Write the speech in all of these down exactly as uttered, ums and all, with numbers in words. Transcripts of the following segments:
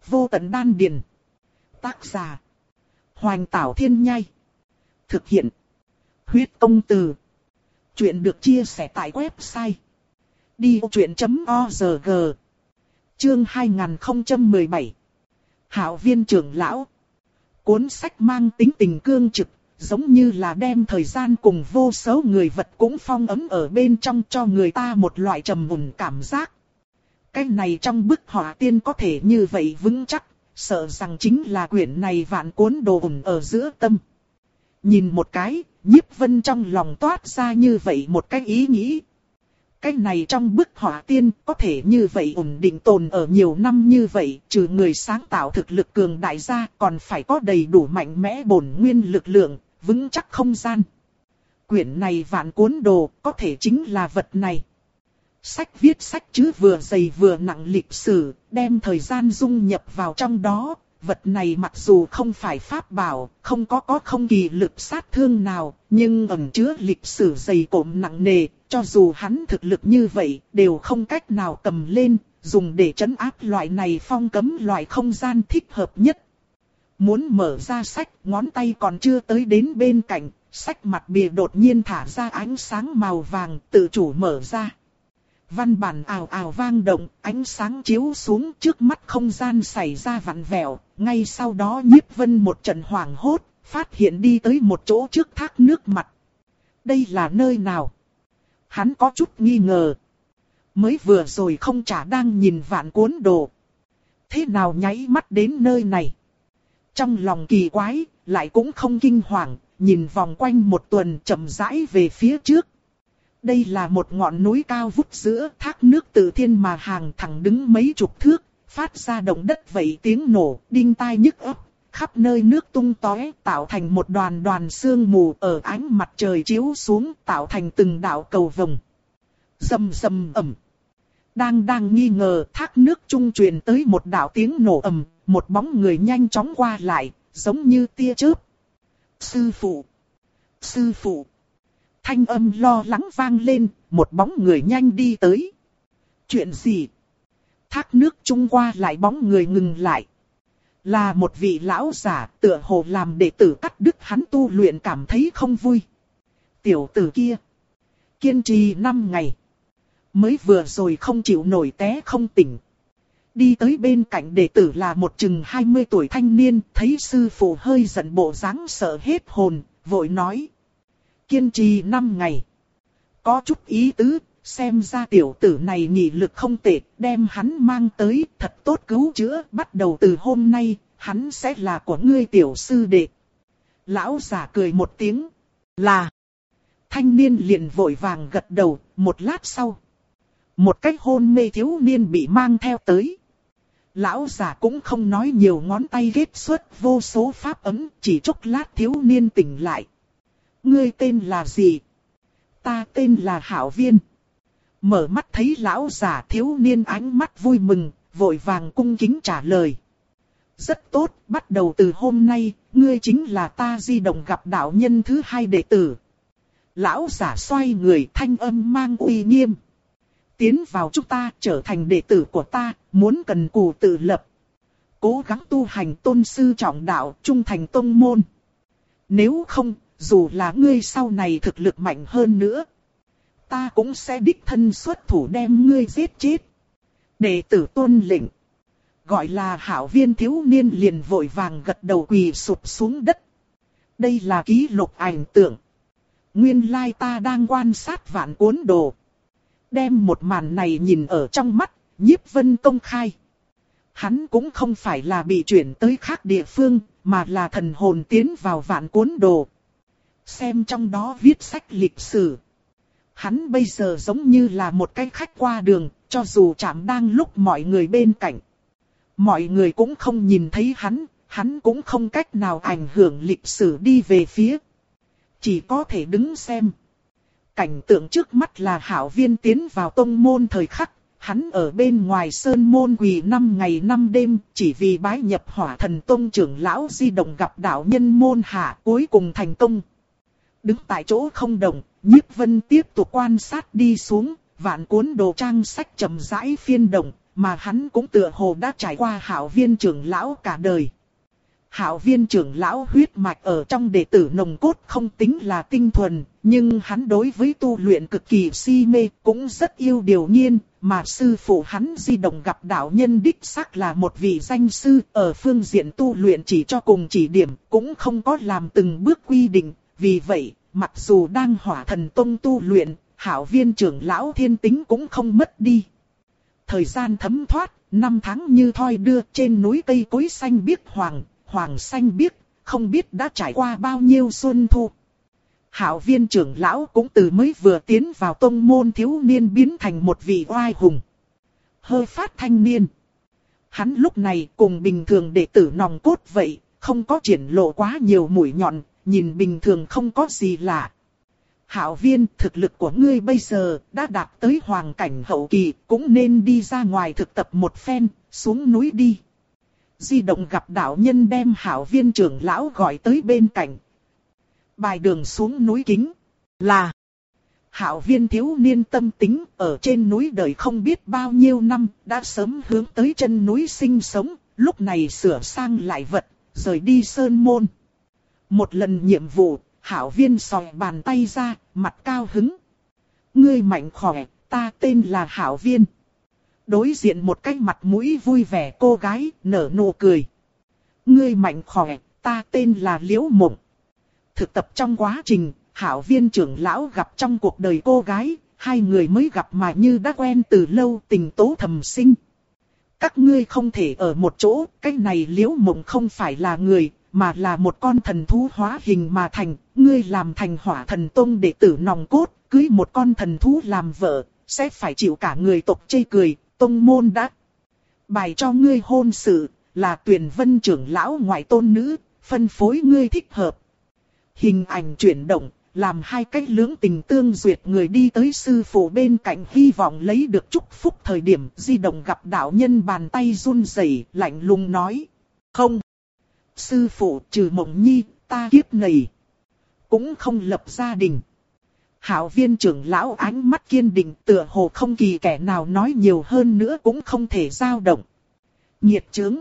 Vô tận đan điền. Tác giả. Hoành Tảo Thiên Nhai. Thực hiện. Huyết Công Từ. Chuyện được chia sẻ tại website đi vô chuyện chấm org. Chương hai nghìn không trăm mười bảy. Hạo Viên trưởng lão. Cuốn sách mang tính tình cương trực, giống như là đem thời gian cùng vô số người vật cũng phong ấn ở bên trong, cho người ta một loại trầm mùn cảm giác. Cái này trong bức họa tiên có thể như vậy vững chắc, sợ rằng chính là quyển này vạn cuốn đồ ủng ở giữa tâm. Nhìn một cái, Nhiếp Vân trong lòng toát ra như vậy một cái ý nghĩ. Cái này trong bức họa tiên có thể như vậy ổn định tồn ở nhiều năm như vậy, trừ người sáng tạo thực lực cường đại ra, còn phải có đầy đủ mạnh mẽ bổn nguyên lực lượng, vững chắc không gian. Quyển này vạn cuốn đồ có thể chính là vật này. Sách viết sách chứ vừa dày vừa nặng lịch sử, đem thời gian dung nhập vào trong đó. Vật này mặc dù không phải pháp bảo, không có có không kỳ lực sát thương nào, nhưng ẩn chứa lịch sử dày cộm nặng nề, cho dù hắn thực lực như vậy, đều không cách nào cầm lên, dùng để trấn áp loại này phong cấm loại không gian thích hợp nhất. Muốn mở ra sách, ngón tay còn chưa tới đến bên cạnh, sách mặt bìa đột nhiên thả ra ánh sáng màu vàng, tự chủ mở ra. Văn bản ào ào vang động, ánh sáng chiếu xuống, trước mắt không gian xảy ra vặn vẹo, ngay sau đó Nhiếp Vân một trận hoảng hốt, phát hiện đi tới một chỗ trước thác nước mặt. Đây là nơi nào? Hắn có chút nghi ngờ. Mới vừa rồi không chả đang nhìn vạn cuốn đồ. Thế nào nháy mắt đến nơi này? Trong lòng kỳ quái, lại cũng không kinh hoàng, nhìn vòng quanh một tuần chậm rãi về phía trước. Đây là một ngọn núi cao vút giữa, thác nước từ thiên mà hàng thẳng đứng mấy chục thước, phát ra động đất vậy tiếng nổ, đinh tai nhức óc, khắp nơi nước tung tóe, tạo thành một đoàn đoàn sương mù ở ánh mặt trời chiếu xuống, tạo thành từng đạo cầu vồng. Rầm rầm ầm. Đang đang nghi ngờ, thác nước trung truyền tới một đạo tiếng nổ ầm, một bóng người nhanh chóng qua lại, giống như tia chớp. Sư phụ! Sư phụ! Thanh âm lo lắng vang lên, một bóng người nhanh đi tới. Chuyện gì? Thác nước trung qua lại bóng người ngừng lại. Là một vị lão giả, tựa hồ làm đệ tử cắt đứt hắn tu luyện cảm thấy không vui. Tiểu tử kia, kiên trì năm ngày, mới vừa rồi không chịu nổi té không tỉnh. Đi tới bên cạnh đệ tử là một chừng hai mươi tuổi thanh niên, thấy sư phụ hơi giận bộ dáng sợ hết hồn, vội nói. Kiên trì năm ngày. Có chút ý tứ, xem ra tiểu tử này nghị lực không tệ, đem hắn mang tới, thật tốt cứu chữa, bắt đầu từ hôm nay, hắn sẽ là của ngươi tiểu sư đệ. Lão giả cười một tiếng, là. Thanh niên liền vội vàng gật đầu, một lát sau. Một cách hôn mê thiếu niên bị mang theo tới. Lão giả cũng không nói nhiều, ngón tay kết xuất vô số pháp ấm, chỉ chốc lát thiếu niên tỉnh lại. Ngươi tên là gì? Ta tên là Hạo Viên. Mở mắt thấy lão giả, thiếu niên ánh mắt vui mừng, vội vàng cung kính trả lời. Rất tốt, bắt đầu từ hôm nay, ngươi chính là ta di động gặp đạo nhân thứ hai đệ tử. Lão giả xoay người, thanh âm mang uy nghiêm. Tiến vào chúng ta, trở thành đệ tử của ta, muốn cần cù tự lập. Cố gắng tu hành tôn sư trọng đạo, trung thành tông môn. Nếu không, dù là ngươi sau này thực lực mạnh hơn nữa, ta cũng sẽ đích thân xuất thủ đem ngươi giết chết. Đệ tử tuân lệnh. Gọi là Hạo Viên thiếu niên liền vội vàng gật đầu quỳ sụp xuống đất. Đây là ký lục ảnh tượng. Nguyên lai ta đang quan sát vạn cuốn đồ. Đem một màn này nhìn ở trong mắt, Nhiếp Vân công khai. Hắn cũng không phải là bị chuyển tới khác địa phương, mà là thần hồn tiến vào vạn cuốn đồ. Xem trong đó viết sách lịch sử. Hắn bây giờ giống như là một cái khách qua đường, cho dù chạm đang lúc mọi người bên cạnh. Mọi người cũng không nhìn thấy hắn, hắn cũng không cách nào ảnh hưởng lịch sử đi về phía. Chỉ có thể đứng xem. Cảnh tượng trước mắt là Hạo Viên tiến vào tông môn thời khắc, hắn ở bên ngoài sơn môn quỳ năm ngày năm đêm, chỉ vì bái nhập Hỏa Thần Tông trưởng lão di động gặp đạo nhân môn hạ, cuối cùng thành công. Đứng tại chỗ không động, Nhiếp Vân tiếp tục quan sát đi xuống, vạn cuốn đồ trang sách chậm rãi phiên động, mà hắn cũng tựa hồ đã trải qua Hạo Viên trưởng lão cả đời. Hạo Viên trưởng lão huyết mạch ở trong đệ tử nồng cốt không tính là tinh thuần, nhưng hắn đối với tu luyện cực kỳ si mê, cũng rất yêu điều nghiên, mà sư phụ hắn Di Động Gặp đạo nhân đích xác là một vị danh sư, ở phương diện tu luyện chỉ cho cùng chỉ điểm, cũng không có làm từng bước quy định, vì vậy, mặc dù đang Hỏa Thần Tông tu luyện, Hạo Viên trưởng lão thiên tính cũng không mất đi. Thời gian thấm thoát, năm tháng như thoi đưa, trên núi cây cối xanh biếc hoàng, hoàng xanh biếc, không biết đã trải qua bao nhiêu xuân thu. Hạo Viên trưởng lão cũng từ mới vừa tiến vào tông môn thiếu niên biến thành một vị oai hùng. Hơi phát thanh niên. Hắn lúc này cùng bình thường đệ tử nòng cốt vậy, không có triển lộ quá nhiều mũi nhọn, nhìn bình thường không có gì lạ. Hạo Viên, thực lực của ngươi bây giờ đã đạt tới hoàng cảnh hậu kỳ, cũng nên đi ra ngoài thực tập một phen, xuống núi đi. Di Động Gặp đạo nhân đem Hạo Viên trưởng lão gọi tới bên cạnh. Bài đường xuống núi kính là Hạo Viên thiếu niên tâm tính ở trên núi đời không biết bao nhiêu năm, đã sớm hướng tới chân núi sinh sống, lúc này sửa sang lại vật, rời đi sơn môn. Một lần nhiệm vụ, Hạo Viên sòi bàn tay ra, mặt cao hứng. Ngươi mạnh khỏe, ta tên là Hạo Viên. Đối diện một cái mặt mũi vui vẻ cô gái, nở nụ cười. Ngươi mạnh khỏe, ta tên là Liễu Mộng. Thực tập trong quá trình, Hạo Viên trưởng lão gặp trong cuộc đời cô gái, hai người mới gặp mà như đã quen từ lâu, tình tố thầm sinh. Các ngươi không thể ở một chỗ, cái này Liễu Mộng không phải là người, mà là một con thần thú hóa hình mà thành. Ngươi làm thành Hỏa Thần Tông đệ tử nòng cốt, cưới một con thần thú làm vợ, sẽ phải chịu cả người tộc chê cười. Tông môn đã bài cho ngươi hôn sự, là Tuyền Vân trưởng lão ngoại tôn nữ, phân phối ngươi thích hợp. Hình ảnh chuyển động, làm hai cách lưỡng tình tương duyệt người đi tới sư phụ bên cạnh, hy vọng lấy được chúc phúc. Thời điểm Di Động Gặp đạo nhân bàn tay run rẩy, lạnh lùng nói. Không. Sư phụ, trừ Mộng Nhi, ta kiếp này cũng không lập gia đình. Hạo Viên trưởng lão ánh mắt kiên định, tựa hồ không kỳ kẻ nào nói nhiều hơn nữa cũng không thể dao động. Nhiệt chướng.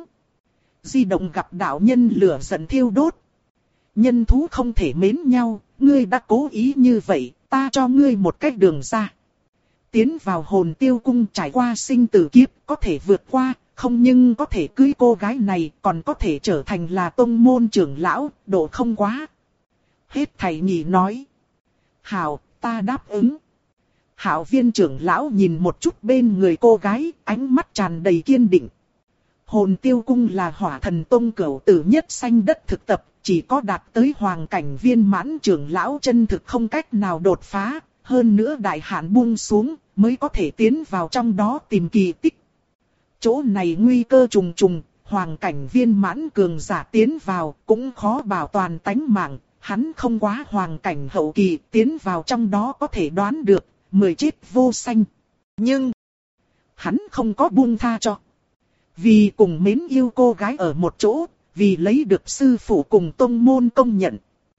Di Động Gặp đạo nhân lửa giận thiêu đốt. Nhân thú không thể mến nhau, ngươi đã cố ý như vậy, ta cho ngươi một cách đường ra. Tiến vào Hồn Tiêu Cung trải qua sinh tử kiếp, có thể vượt qua, không nhưng có thể cưới cô gái này, còn có thể trở thành là tông môn trưởng lão, độ không quá. Hết thầy nhỉ nói. Hảo, ta đáp ứng. Hạo Viên trưởng lão nhìn một chút bên người cô gái, ánh mắt tràn đầy kiên định. Hồn Tiêu Cung là Hỏa Thần Tông cửu tử nhất sanh đất thực tập, chỉ có đạt tới hoàng cảnh viên mãn trưởng lão chân thực không cách nào đột phá, hơn nữa đại hạn buông xuống, mới có thể tiến vào trong đó tìm kỳ tích. Chỗ này nguy cơ trùng trùng, hoàng cảnh viên mãn cường giả tiến vào, cũng khó bảo toàn tánh mạng. Hắn không quá hoàng cảnh hậu kỳ, tiến vào trong đó có thể đoán được, mười chết vô sanh. Nhưng, hắn không có buông tha cho. Vì cùng mến yêu cô gái ở một chỗ, vì lấy được sư phụ cùng tông môn công nhận.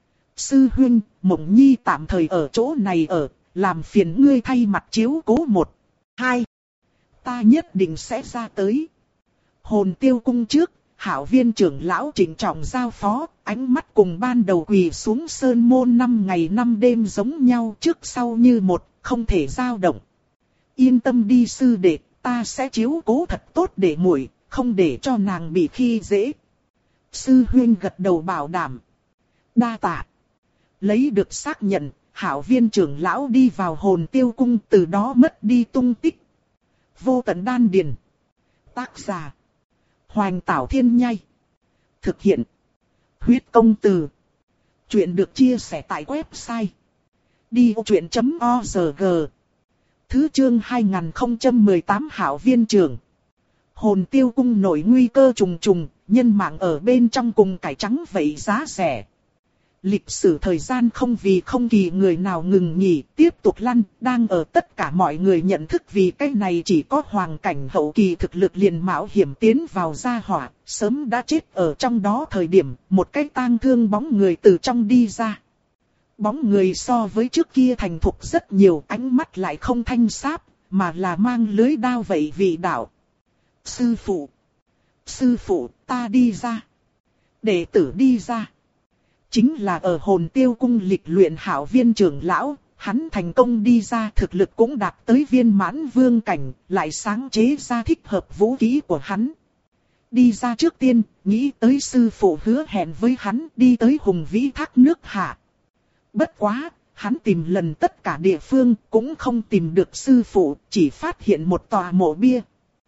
Sư huynh, Mộng Nhi tạm thời ở chỗ này ở, làm phiền ngươi thay mặt chiếu cố một, hai. Ta nhất định sẽ ra tới. Hồn Tiêu Cung trước, Hạo Viên trưởng lão trịnh trọng giao phó, ánh mắt cùng ban đầu quỳ xuống sơn môn năm ngày năm đêm giống nhau, trước sau như một, không thể dao động. Yên tâm đi sư đệ, ta sẽ chiếu cố thật tốt để muội, không để cho nàng bị khi dễ. Sư huynh gật đầu bảo đảm. Đa tạ. Lấy được xác nhận, Hạo Viên trưởng lão đi vào Hồn Tiêu Cung, từ đó mất đi tung tích. Vô Tận Đan Điền. Tác giả Hoành Tảo Thiên Nhai. Thực hiện Huyết Công Từ. Chuyện được chia sẻ tại website đi vô chuyện chấm org. Thứ chương hai nghìn không trăm mười tám Hạo Viên trưởng. Hồn Tiêu Cung nổi nguy cơ trùng trùng, nhân mạng ở bên trong cùng cải trắng vậy giá rẻ. Lịch sử thời gian không vì không kỳ người nào ngừng nghỉ, tiếp tục lăn, đang ở tất cả mọi người nhận thức vì cái này chỉ có hoàng cảnh hậu kỳ thực lực liền mạo hiểm tiến vào gia hỏa, sớm đã chết ở trong đó thời điểm, một cái tang thương bóng người từ trong đi ra. Bóng người so với trước kia thành thục rất nhiều, ánh mắt lại không thanh sáp, mà là mang lưới đao vậy vị đạo. Sư phụ, sư phụ, ta đi ra. Đệ tử đi ra. Chính là ở Hồn Tiêu cung lịch luyện Hạo Viên trưởng lão, hắn thành công đi ra, thực lực cũng đạt tới viên mãn vương cảnh, lại sáng chế ra thích hợp vũ khí của hắn. Đi ra trước tiên, nghĩ tới sư phụ hứa hẹn với hắn đi tới hùng vĩ thác nước hạ. Bất quá, hắn tìm lần tất cả địa phương cũng không tìm được sư phụ, chỉ phát hiện một tòa mộ bia.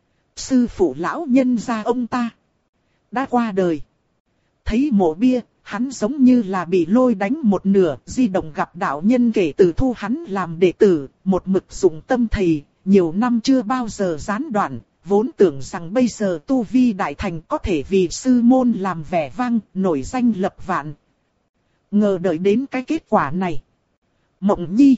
Sư phụ lão nhân gia ông ta đã qua đời. Thấy mộ bia, hắn giống như là bị lôi đánh một nửa, di động gặp đạo nhân kể từ thu hắn làm đệ tử, một mực dụng tâm thầy, nhiều năm chưa bao giờ gián đoạn, vốn tưởng rằng bây giờ tu vi đại thành có thể vì sư môn làm vẻ vang, nổi danh lập vạn. Ngờ đợi đến cái kết quả này. Mộng Nhi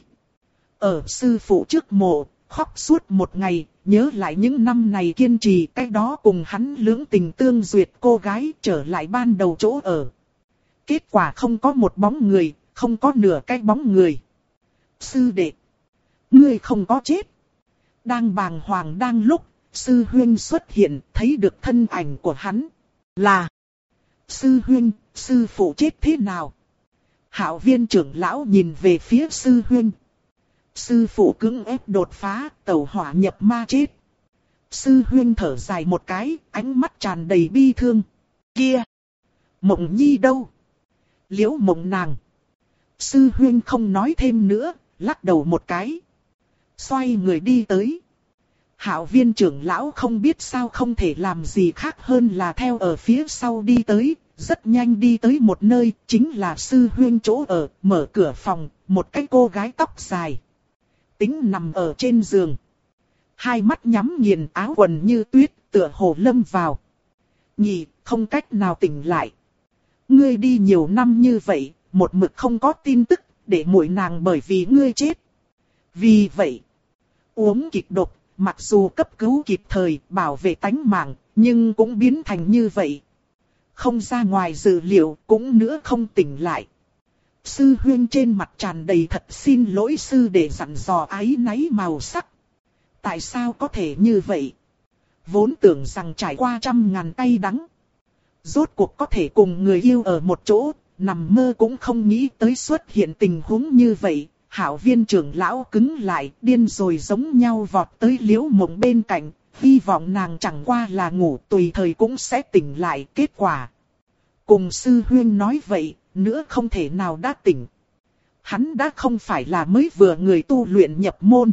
ở sư phụ trước mộ, khóc suốt một ngày, nhớ lại những năm này kiên trì, cái đó cùng hắn lưỡng tình tương duyệt cô gái trở lại ban đầu chỗ ở. Kết quả không có một bóng người, không có nửa cái bóng người. Sư đệ, ngươi không có chết. Đang bàng hoàng đang lúc, sư huynh xuất hiện, thấy được thân ảnh của hắn. Là sư huynh, sư phụ chết thế nào? Hạo Viên trưởng lão nhìn về phía sư huynh. Sư phụ cưỡng ép đột phá, tẩu hỏa nhập ma chết. Sư huynh thở dài một cái, ánh mắt tràn đầy bi thương. Kia, Mộng Nhi đâu? Liễu Mộng nàng. Sư huynh không nói thêm nữa, lắc đầu một cái. Xoay người đi tới. Hạo Viên trưởng lão không biết sao không thể làm gì khác hơn là theo ở phía sau đi tới. Rất nhanh đi tới một nơi, chính là sư huynh chỗ ở, mở cửa phòng, một cái cô gái tóc dài. Tính nằm ở trên giường. Hai mắt nhắm nghiền, áo quần như tuyết, tựa hồ lâm vào. Nhị, không cách nào tỉnh lại. Ngươi đi nhiều năm như vậy, một mực không có tin tức, để muội nàng bởi vì ngươi chết. Vì vậy, uống kịch độc, mặc dù cấp cứu kịp thời, bảo vệ tánh mạng, nhưng cũng biến thành như vậy. Không ra ngoài dự liệu, cũng nữa không tỉnh lại. Sư huynh trên mặt tràn đầy thật xin lỗi sư để dặn dò áy náy màu sắc. Tại sao có thể như vậy? Vốn tưởng rằng trải qua trăm ngàn cay đắng. Rốt cuộc có thể cùng người yêu ở một chỗ, nằm mơ cũng không nghĩ tới xuất hiện tình huống như vậy. Hạo Viên trưởng lão cứng lại, điên rồi giống nhau vọt tới Liễu Mộng bên cạnh. Hy vọng nàng chẳng qua là ngủ, tùy thời cũng sẽ tỉnh lại. Kết quả cùng sư huynh nói vậy, nữa không thể nào đã tỉnh. Hắn đã không phải là mới vừa người tu luyện nhập môn,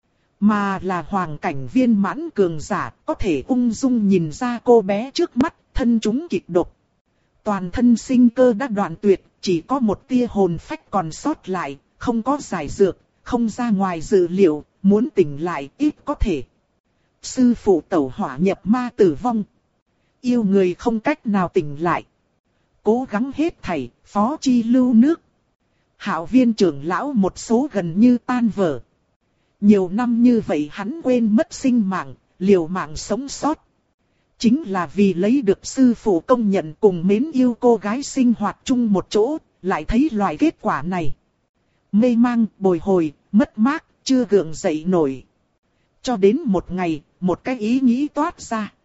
mà là hoàng cảnh viên mãn cường giả, có thể ung dung nhìn ra cô bé trước mắt, thân chúng kịch độc. Toàn thân sinh cơ đã đoạn tuyệt, chỉ có một tia hồn phách còn sót lại, không có giải dược, không ra ngoài dự liệu, muốn tỉnh lại ít có thể. Sư phụ tẩu hỏa nhập ma tử vong. Yêu người không cách nào tỉnh lại. Cố gắng hết thảy, phó chi lưu nước. Hạo Viên trưởng lão một số gần như tan vỡ. Nhiều năm như vậy hắn quên mất sinh mạng, liều mạng sống sót. Chính là vì lấy được sư phụ công nhận cùng mến yêu cô gái sinh hoạt chung một chỗ, lại thấy loại kết quả này. Mê mang, bồi hồi, mất mát, chưa gượng dậy nổi. Cho đến một ngày, một cái ý nghĩ toát ra.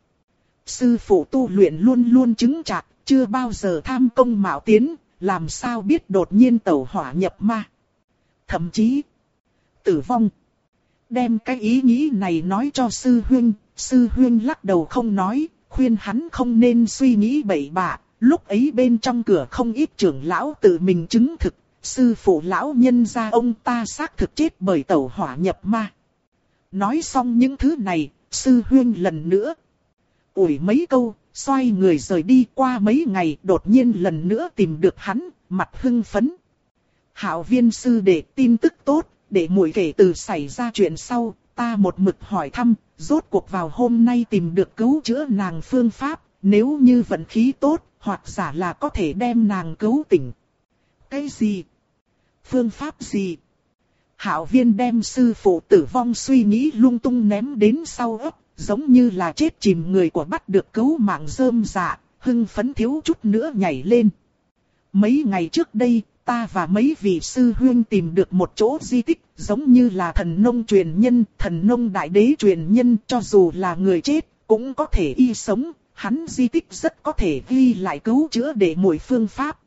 Sư phụ tu luyện luôn luôn chứng chạc, chưa bao giờ tham công mạo tiến, làm sao biết đột nhiên tẩu hỏa nhập ma. Thậm chí, tử vong. Đem cái ý nghĩ này nói cho sư huynh, sư huynh lắc đầu không nói, khuyên hắn không nên suy nghĩ bậy bạ. Lúc ấy bên trong cửa không ít trưởng lão tự mình chứng thực, sư phụ lão nhân gia ông ta xác thực chết bởi tẩu hỏa nhập ma. Nói xong những thứ này, sư huynh lần nữa ủi mấy câu, xoay người rời đi. Qua mấy ngày đột nhiên lần nữa tìm được hắn, mặt hưng phấn. Hạo Viên sư đệ, tin tức tốt, để muội kể từ xảy ra chuyện sau, ta một mực hỏi thăm, rốt cuộc vào hôm nay tìm được cứu chữa nàng phương pháp, nếu như vận khí tốt, hoặc giả là có thể đem nàng cứu tỉnh. Cái gì? Phương pháp gì? Hạo Viên đem sư phụ tử vong suy nghĩ lung tung ném đến sau ấp, giống như là chết chìm người của bắt được cứu mạng rơm dạ, hưng phấn thiếu chút nữa nhảy lên. Mấy ngày trước đây, ta và mấy vị sư huynh tìm được một chỗ di tích, giống như là thần nông truyền nhân, thần nông đại đế truyền nhân, cho dù là người chết, cũng có thể y sống, hắn di tích rất có thể ghi lại cứu chữa để muội phương pháp.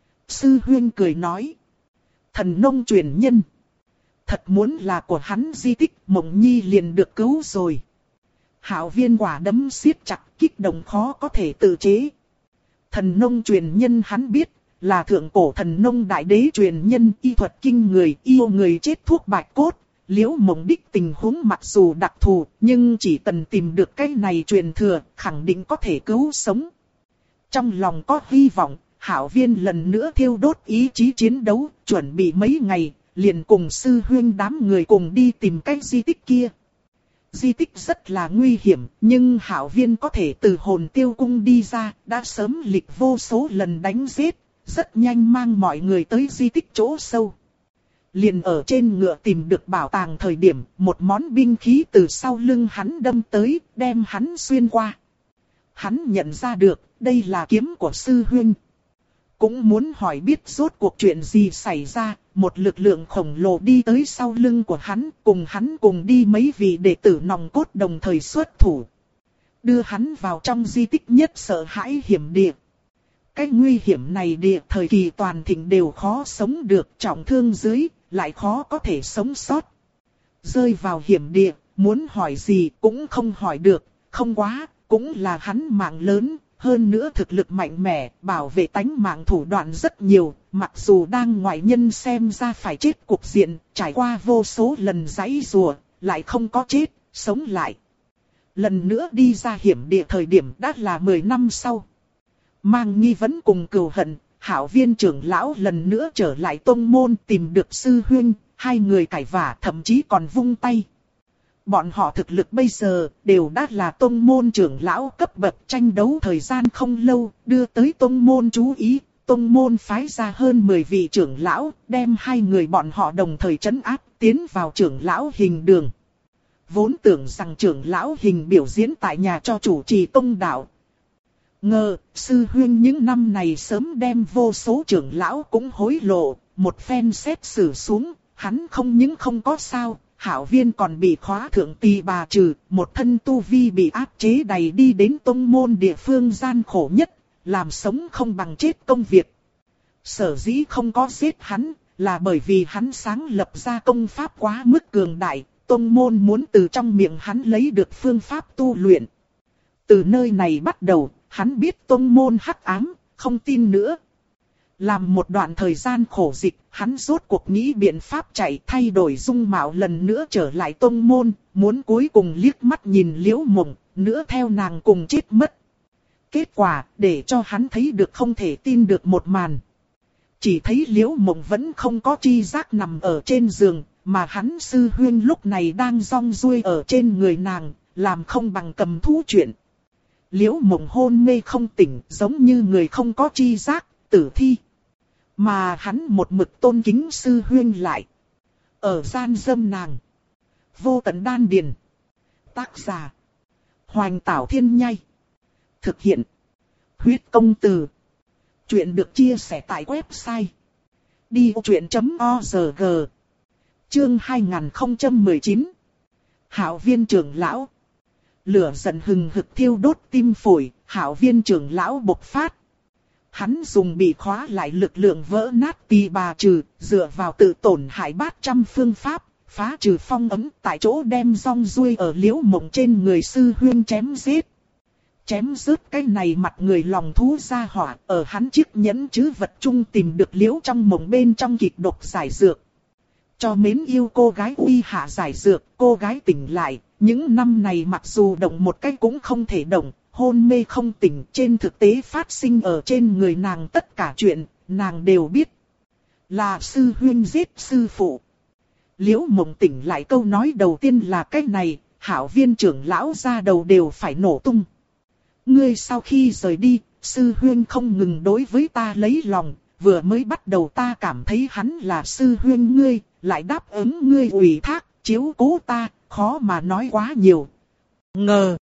Sư huynh cười nói. Thần nông truyền nhân. Thật muốn là của hắn di tích, Mộng Nhi liền được cứu rồi. Hạo Viên quả đấm siết chặt, kích động khó có thể tự chế. Thần nông truyền nhân hắn biết, là thượng cổ thần nông đại đế truyền nhân, y thuật kinh người, yêu người chết thuốc bạch cốt. Liễu Mộng đích tình huống mặc dù đặc thù, nhưng chỉ cần tìm được cái này truyền thừa, khẳng định có thể cứu sống. Trong lòng có hy vọng, Hạo Viên lần nữa thiêu đốt ý chí chiến đấu, chuẩn bị mấy ngày, liền cùng sư huynh đám người cùng đi tìm cái di tích kia. Di tích rất là nguy hiểm, nhưng Hạo Viên có thể từ hồn tiêu cung đi ra, đã sớm lịch vô số lần đánh giết, rất nhanh mang mọi người tới di tích chỗ sâu. Liền ở trên ngựa tìm được bảo tàng thời điểm, một món binh khí từ sau lưng hắn đâm tới, đem hắn xuyên qua. Hắn nhận ra được, đây là kiếm của sư huynh. Cũng muốn hỏi biết rốt cuộc chuyện gì xảy ra, một lực lượng khổng lồ đi tới sau lưng của hắn, cùng hắn cùng đi mấy vị đệ tử nòng cốt đồng thời xuất thủ. Đưa hắn vào trong di tích nhất sợ hãi hiểm địa. Cái nguy hiểm này địa thời kỳ toàn thịnh đều khó sống được, trọng thương dưới, lại khó có thể sống sót. Rơi vào hiểm địa, muốn hỏi gì cũng không hỏi được, không quá, cũng là hắn mạng lớn. Hơn nữa thực lực mạnh mẽ, bảo vệ tánh mạng thủ đoạn rất nhiều, mặc dù đang ngoại nhân xem ra phải chết cục diện, trải qua vô số lần giãy giụa, lại không có chết, sống lại. Lần nữa đi ra hiểm địa thời điểm đã là mười năm sau. Mang nghi vấn cùng cừu hận, Hạo Viên trưởng lão lần nữa trở lại tông môn tìm được sư huynh, hai người cãi vã thậm chí còn vung tay. Bọn họ thực lực bây giờ đều đã là tông môn trưởng lão cấp bậc, tranh đấu thời gian không lâu, đưa tới tông môn chú ý, tông môn phái ra hơn mười vị trưởng lão, đem hai người bọn họ đồng thời trấn áp, tiến vào trưởng lão hình đường. Vốn tưởng rằng trưởng lão hình biểu diễn tại nhà cho chủ trì tông đạo. Ngờ, sư huynh những năm này sớm đem vô số trưởng lão cũng hối lộ, một phen xét xử xuống, hắn không những không có sao. Hạo Viên còn bị khóa thượng tỳ bà trừ, một thân tu vi bị áp chế đầy đi đến tông môn địa phương gian khổ nhất, làm sống không bằng chết công việc. Sở dĩ không có giết hắn, là bởi vì hắn sáng lập ra công pháp quá mức cường đại, tông môn muốn từ trong miệng hắn lấy được phương pháp tu luyện. Từ nơi này bắt đầu, hắn biết tông môn hắc ám, không tin nữa. Làm một đoạn thời gian khổ dịch, hắn rốt cuộc nghĩ biện pháp chạy thay đổi dung mạo lần nữa trở lại tông môn, muốn cuối cùng liếc mắt nhìn Liễu Mộng, nữa theo nàng cùng chết mất. Kết quả, để cho hắn thấy được không thể tin được một màn. Chỉ thấy Liễu Mộng vẫn không có chi giác nằm ở trên giường, mà hắn sư huynh lúc này đang rong ruôi ở trên người nàng, làm không bằng cầm thú chuyện. Liễu Mộng hôn mê không tỉnh, giống như người không có chi giác, tử thi. Mà hắn một mực tôn kính sư huynh lại. Ở gian dâm nàng. Vô tận đan điền. Tác giả. Hoành Tảo Thiên Nhai. Thực hiện. Huyết công từ. Chuyện được chia sẻ tại website. đi ô chuyện chấm org. Chương hai nghìn không trăm mười chín. Hạo Viên trưởng lão. Lửa giận hừng hực thiêu đốt tim phổi, Hạo Viên trưởng lão bộc phát. Hắn dùng bị khóa lại lực lượng vỡ nát tỳ bà trừ, dựa vào tự tổn hại bát trăm phương pháp, phá trừ phong ấm tại chỗ đem rong ruôi ở Liễu Mộng trên người sư huynh chém giết. Chém rớt cái này mặt người lòng thú ra hỏa, ở hắn chiếc nhẫn chứ vật chung tìm được Liễu trong mộng bên trong kịch độc giải dược. Cho mến yêu cô gái uy hạ giải dược, cô gái tỉnh lại, những năm này mặc dù động một cái cũng không thể động. Hôn mê không tỉnh, trên thực tế phát sinh ở trên người nàng tất cả chuyện, nàng đều biết. Là sư huynh giết sư phụ. Liễu Mộng tỉnh lại câu nói đầu tiên là cái này, Hạo Viên trưởng lão ra đầu đều phải nổ tung. Ngươi sau khi rời đi, sư huynh không ngừng đối với ta lấy lòng, vừa mới bắt đầu ta cảm thấy hắn là sư huynh ngươi, lại đáp ứng ngươi ủy thác, chiếu cố ta, khó mà nói quá nhiều. Ngờ.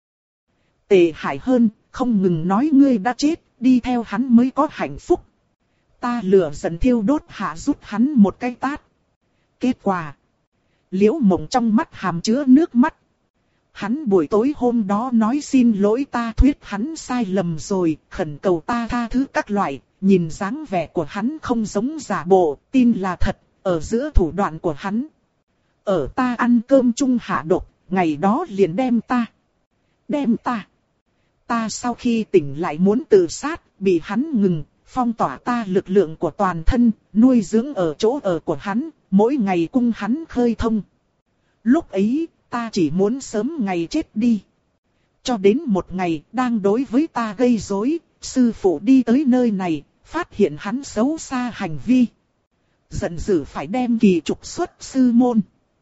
Tệ hại hơn, không ngừng nói ngươi đã chết, đi theo hắn mới có hạnh phúc. Ta lửa giận thiêu đốt hạ rút hắn một cái tát. Kết quả. Liễu Mộng trong mắt hàm chứa nước mắt. Hắn buổi tối hôm đó nói xin lỗi ta, thuyết hắn sai lầm rồi, khẩn cầu ta tha thứ các loại. Nhìn dáng vẻ của hắn không giống giả bộ, tin là thật, ở giữa thủ đoạn của hắn. Ở ta ăn cơm chung hạ độc, ngày đó liền đem ta. Đem ta. Ta sau khi tỉnh lại muốn tự sát, bị hắn ngừng, phong tỏa ta lực lượng của toàn thân, nuôi dưỡng ở chỗ ở của hắn, mỗi ngày cung hắn khơi thông. Lúc ấy, ta chỉ muốn sớm ngày chết đi. Cho đến một ngày, đang đối với ta gây rối, sư phụ đi tới nơi này, phát hiện hắn xấu xa hành vi. Giận dữ phải đem Kỳ trục xuất sư môn.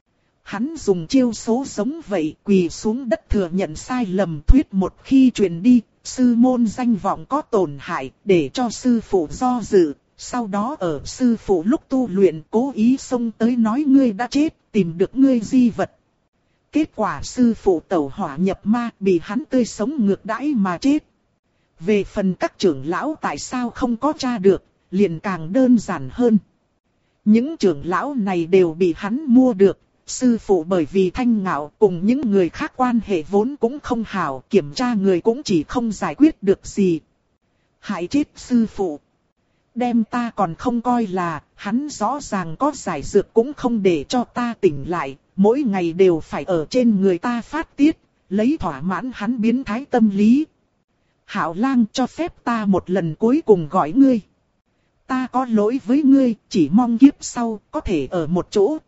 Hắn dùng chiêu số giống vậy, quỳ xuống đất thừa nhận sai lầm, thuyết một khi truyền đi, sư môn danh vọng có tổn hại, để cho sư phụ do dự. Sau đó ở sư phụ lúc tu luyện cố ý xông tới nói ngươi đã chết, tìm được ngươi di vật. Kết quả sư phụ tẩu hỏa nhập ma, bị hắn tươi sống ngược đãi mà chết. Về phần các trưởng lão tại sao không có tra được, liền càng đơn giản hơn. Những trưởng lão này đều bị hắn mua được. Sư phụ bởi vì thanh ngạo cùng những người khác quan hệ vốn cũng không hảo, kiểm tra người cũng chỉ không giải quyết được gì. Hại chết sư phụ. Đem ta còn không coi là, hắn rõ ràng có giải dược cũng không để cho ta tỉnh lại, mỗi ngày đều phải ở trên người ta phát tiết, lấy thỏa mãn hắn biến thái tâm lý. Hạo Lang, cho phép ta một lần cuối cùng gọi ngươi. Ta có lỗi với ngươi, chỉ mong kiếp sau có thể ở một chỗ.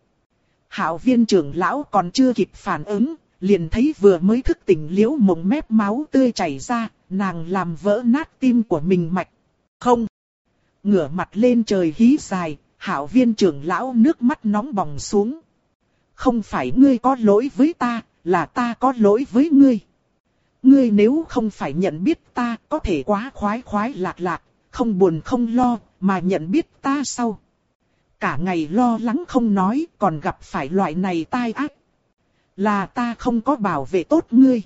Hạo Viên trưởng lão còn chưa kịp phản ứng, liền thấy vừa mới thức tỉnh Liễu Mộng mép máu tươi chảy ra, nàng làm vỡ nát tim của mình mạch. Không. Ngửa mặt lên trời hí dài, Hạo Viên trưởng lão nước mắt nóng bỏng xuống. Không phải ngươi có lỗi với ta, là ta có lỗi với ngươi. Ngươi nếu không phải nhận biết ta, có thể quá khoái khoái lạc lạc, không buồn không lo, mà nhận biết ta sau. Cả ngày lo lắng không nói, còn gặp phải loại này tai ác. Là ta không có bảo vệ tốt ngươi.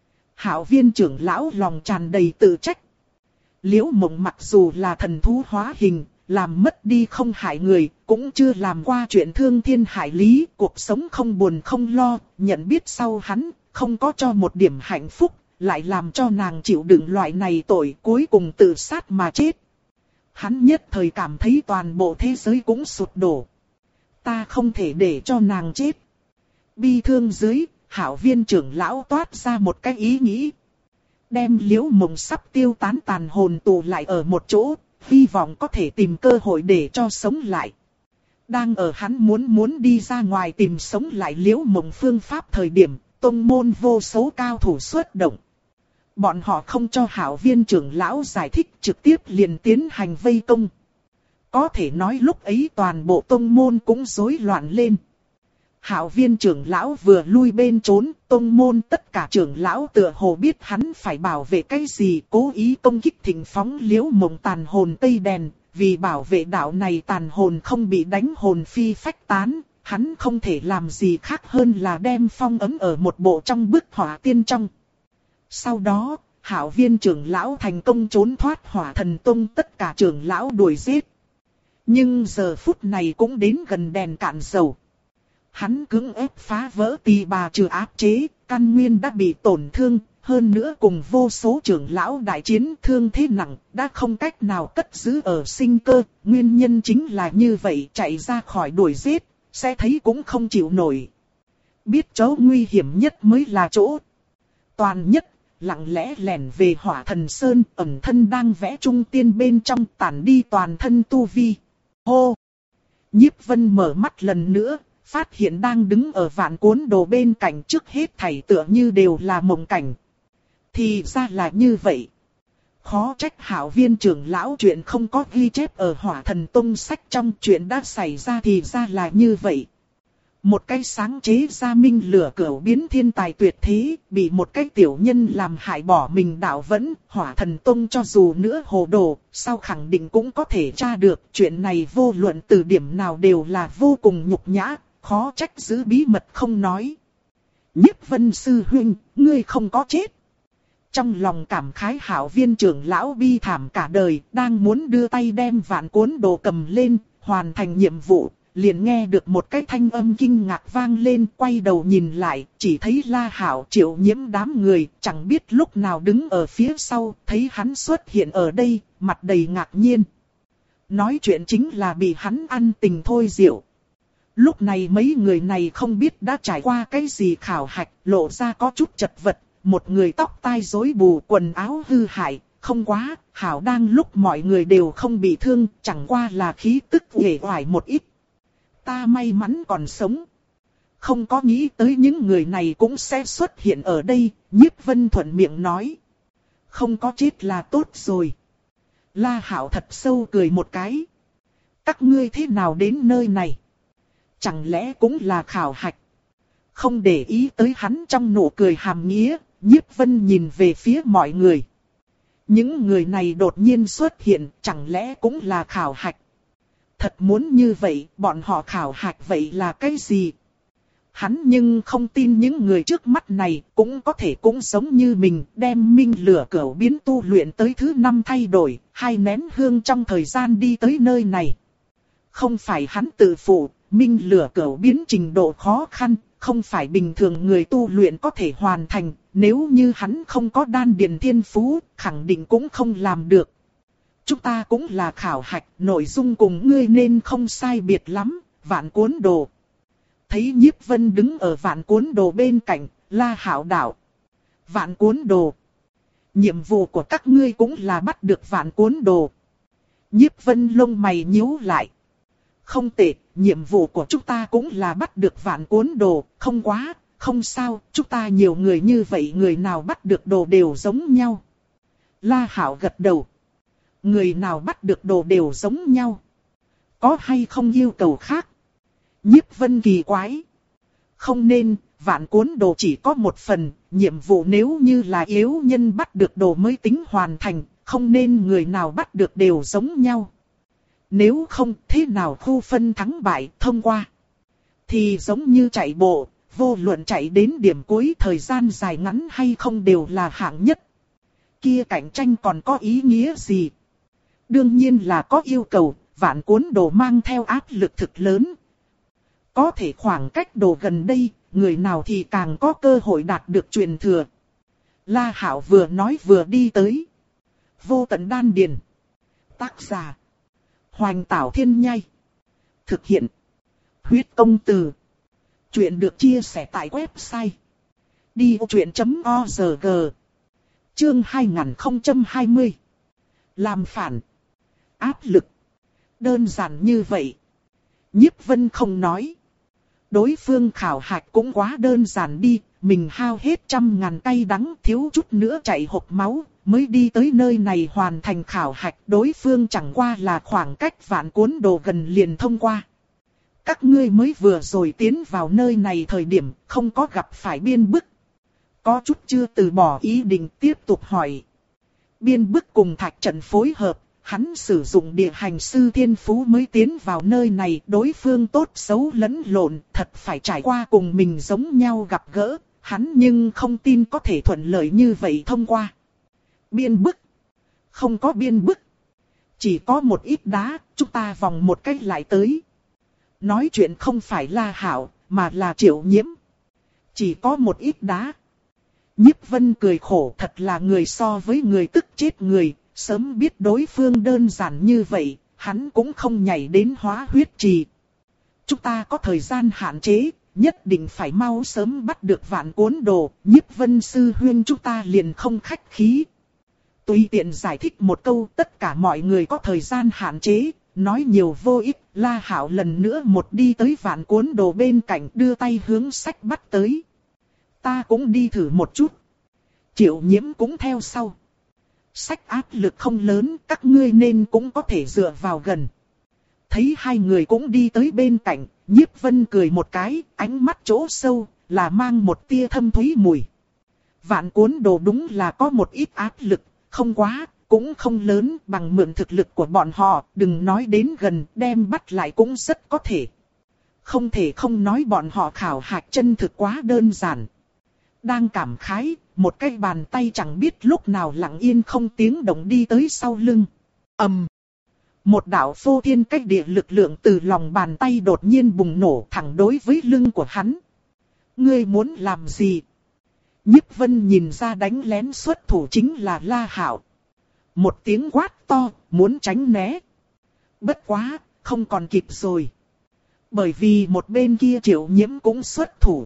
Hạo Viên trưởng lão lòng tràn đầy tự trách. Liễu Mộng mặc dù là thần thú hóa hình, làm mất đi không hại người, cũng chưa làm qua chuyện thương thiên hại lý, cuộc sống không buồn không lo, nhận biết sau hắn, không có cho một điểm hạnh phúc, lại làm cho nàng chịu đựng loại này tội, cuối cùng tự sát mà chết. Hắn nhất thời cảm thấy toàn bộ thế giới cũng sụp đổ. Ta không thể để cho nàng chết. Bi thương dưới, Hạo Viên trưởng lão toát ra một cái ý nghĩ. Đem Liễu Mộng sắp tiêu tán tàn hồn tụ lại ở một chỗ, hy vọng có thể tìm cơ hội để cho sống lại. Đang ở hắn muốn muốn đi ra ngoài tìm sống lại Liễu Mộng phương pháp thời điểm, tông môn vô số cao thủ xuất động. Bọn họ không cho Hạo Viên trưởng lão giải thích, trực tiếp liền tiến hành vây công. Có thể nói lúc ấy toàn bộ tông môn cũng rối loạn lên. Hạo Viên trưởng lão vừa lui bên trốn, tông môn tất cả trưởng lão tựa hồ biết hắn phải bảo vệ cái gì, cố ý công kích thỉnh phóng Liễu Mộng tàn hồn tây đèn, vì bảo vệ đạo này tàn hồn không bị đánh hồn phi phách tán, hắn không thể làm gì khác hơn là đem phong ấn ở một bộ trong bức hỏa tiên trong. Sau đó, Hạo Viên trưởng lão thành công trốn thoát Hỏa Thần Tông, tất cả trưởng lão đuổi giết. Nhưng giờ phút này cũng đến gần đèn cạn dầu. Hắn cưỡng ép phá vỡ tỳ bà trừ áp chế, căn nguyên đã bị tổn thương, hơn nữa cùng vô số trưởng lão đại chiến thương thế nặng, đã không cách nào cất giữ ở sinh cơ, nguyên nhân chính là như vậy, chạy ra khỏi đuổi giết, sẽ thấy cũng không chịu nổi. Biết chỗ nguy hiểm nhất mới là chỗ toàn nhất, lặng lẽ lẻn về Hỏa Thần Sơn, ẩn thân đang vẽ trung tiên bên trong, tản đi toàn thân tu vi. Hô! Nhiếp Vân mở mắt lần nữa, phát hiện đang đứng ở vạn cuốn đồ bên cạnh, trước hết thảy tựa như đều là mộng cảnh. Thì ra là như vậy. Khó trách Hạo Viên trưởng lão chuyện không có ghi chép ở Hỏa Thần Tông sách trong, chuyện đã xảy ra thì ra là như vậy. Một cái sáng chế ra minh lửa cửu biến thiên tài tuyệt thế, bị một cái tiểu nhân làm hại bỏ mình đạo vẫn, Hỏa Thần Tông cho dù nữa hồ đồ, sau khẳng định cũng có thể tra được, chuyện này vô luận từ điểm nào đều là vô cùng nhục nhã, khó trách giữ bí mật không nói. Nhiếp Vân sư huynh, ngươi không có chết. Trong lòng cảm khái Hạo Viên trưởng lão bi thảm cả đời, đang muốn đưa tay đem vạn cuốn đồ cầm lên, hoàn thành nhiệm vụ, liền nghe được một cái thanh âm kinh ngạc vang lên, quay đầu nhìn lại, chỉ thấy La Hạo Triệu Nhiễm đám người, chẳng biết lúc nào đứng ở phía sau, thấy hắn xuất hiện ở đây, mặt đầy ngạc nhiên. Nói chuyện chính là bị hắn ăn tình thôi Diệu. Lúc này mấy người này không biết đã trải qua cái gì khảo hạch, lộ ra có chút chật vật, một người tóc tai rối bù, quần áo hư hại, không quá, hảo đang lúc mọi người đều không bị thương, chẳng qua là khí tức uể oải một ít. Ta may mắn còn sống. Không có nghĩ tới những người này cũng sẽ xuất hiện ở đây, Nhiếp Vân thuận miệng nói. Không có chết là tốt rồi. La Hạo thật sâu cười một cái. Các ngươi thế nào đến nơi này? Chẳng lẽ cũng là khảo hạch? Không để ý tới hắn trong nụ cười hàm nghĩa, Nhiếp Vân nhìn về phía mọi người. Những người này đột nhiên xuất hiện, chẳng lẽ cũng là khảo hạch? Thật muốn như vậy, bọn họ khảo hạch vậy là cái gì? Hắn nhưng không tin những người trước mắt này cũng có thể cũng giống như mình, đem minh lửa cửu biến tu luyện tới thứ năm thay đổi, hai nén hương trong thời gian đi tới nơi này. Không phải hắn tự phụ, minh lửa cửu biến trình độ khó khăn, không phải bình thường người tu luyện có thể hoàn thành, nếu như hắn không có đan điền thiên phú, khẳng định cũng không làm được. Chúng ta cũng là khảo hạch, nội dung cùng ngươi nên không sai biệt lắm, Vạn Cuốn Đồ. Thấy Nhiếp Vân đứng ở Vạn Cuốn Đồ bên cạnh, La Hạo đạo. Vạn Cuốn Đồ. Nhiệm vụ của các ngươi cũng là bắt được Vạn Cuốn Đồ. Nhiếp Vân lông mày nhíu lại. Không tệ, nhiệm vụ của chúng ta cũng là bắt được Vạn Cuốn Đồ, không quá, không sao, chúng ta nhiều người như vậy người nào bắt được đồ đều giống nhau. La Hạo gật đầu. Người nào bắt được đồ đều giống nhau. Có hay không yêu cầu khác? Nhiếp Vân kỳ quái. Không nên, Vạn Cuốn Đồ chỉ có một phần, nhiệm vụ nếu như là yếu nhân bắt được đồ mới tính hoàn thành, không nên người nào bắt được đều giống nhau. Nếu không, thế nào khu phân thắng bại thông qua? Thì giống như chạy bộ, vô luận chạy đến điểm cuối thời gian dài ngắn hay không đều là hạng nhất. Kia cạnh tranh còn có ý nghĩa gì? Đương nhiên là có yêu cầu, Vạn Cuốn Đồ mang theo áp lực thực lớn. Có thể khoảng cách đồ gần đây, người nào thì càng có cơ hội đạt được truyền thừa. La Hạo vừa nói vừa đi tới. Vô Tận Đan Điền. Tác giả. Hoành Tảo Thiên Nhai. Thực hiện. Huyết Công Từ. Chuyện được chia sẻ tại website. đi ô chuyện chấm o rờ giê. Chương hai nghìn không trăm hai mươi. Làm phản. Áp lực. Đơn giản như vậy. Nhiếp Vân không nói. Đối phương khảo hạch cũng quá đơn giản đi, mình hao hết trăm ngàn cay đắng thiếu chút nữa chạy hộc máu, mới đi tới nơi này hoàn thành khảo hạch. Đối phương chẳng qua là khoảng cách Vạn Cuốn Đồ gần liền thông qua. Các ngươi mới vừa rồi tiến vào nơi này thời điểm không có gặp phải biên bức. Có chút chưa từ bỏ ý định tiếp tục hỏi. Biên bức cùng thạch trận phối hợp. Hắn sử dụng địa hành sư thiên phú mới tiến vào nơi này, đối phương tốt xấu lẫn lộn, thật phải trải qua cùng mình giống nhau gặp gỡ, hắn nhưng không tin có thể thuận lợi như vậy thông qua. Biên bức. Không có biên bức. Chỉ có một ít đá, chúng ta vòng một cách lại tới. Nói chuyện không phải La Hạo, mà là Triệu Nhiễm. Chỉ có một ít đá. Nhiếp Vân cười khổ, thật là người so với người tức chết người. Sớm biết đối phương đơn giản như vậy, hắn cũng không nhảy đến hóa huyết trì. Chúng ta có thời gian hạn chế, nhất định phải mau sớm bắt được Vạn Cuốn Đồ, Nhiếp Vân sư huynh chúng ta liền không khách khí. Tùy tiện giải thích một câu, tất cả mọi người có thời gian hạn chế, nói nhiều vô ích. La Hạo lần nữa một đi tới Vạn Cuốn Đồ bên cạnh, đưa tay hướng sách bắt tới. Ta cũng đi thử một chút. Triệu Nhiễm cũng theo sau. Sách áp lực không lớn, các ngươi nên cũng có thể dựa vào gần. Thấy hai người cũng đi tới bên cạnh, Nhiếp Vân cười một cái, ánh mắt chỗ sâu, là mang một tia thâm thúy mùi. Vạn Cuốn Đồ đúng là có một ít áp lực, không quá, cũng không lớn, bằng mượn thực lực của bọn họ, đừng nói đến gần, đem bắt lại cũng rất có thể. Không thể không nói bọn họ khảo hạch chân thực quá đơn giản. Đang cảm khái, một cái bàn tay chẳng biết lúc nào lặng yên không tiếng động đi tới sau lưng. Ầm. Một đạo phô thiên cách địa lực lượng từ lòng bàn tay đột nhiên bùng nổ thẳng đối với lưng của hắn. Ngươi muốn làm gì? Nhiếp Vân nhìn ra đánh lén xuất thủ chính là La Hạo. Một tiếng quát to, muốn tránh né. Bất quá, không còn kịp rồi. Bởi vì một bên kia Triệu Nhiễm cũng xuất thủ.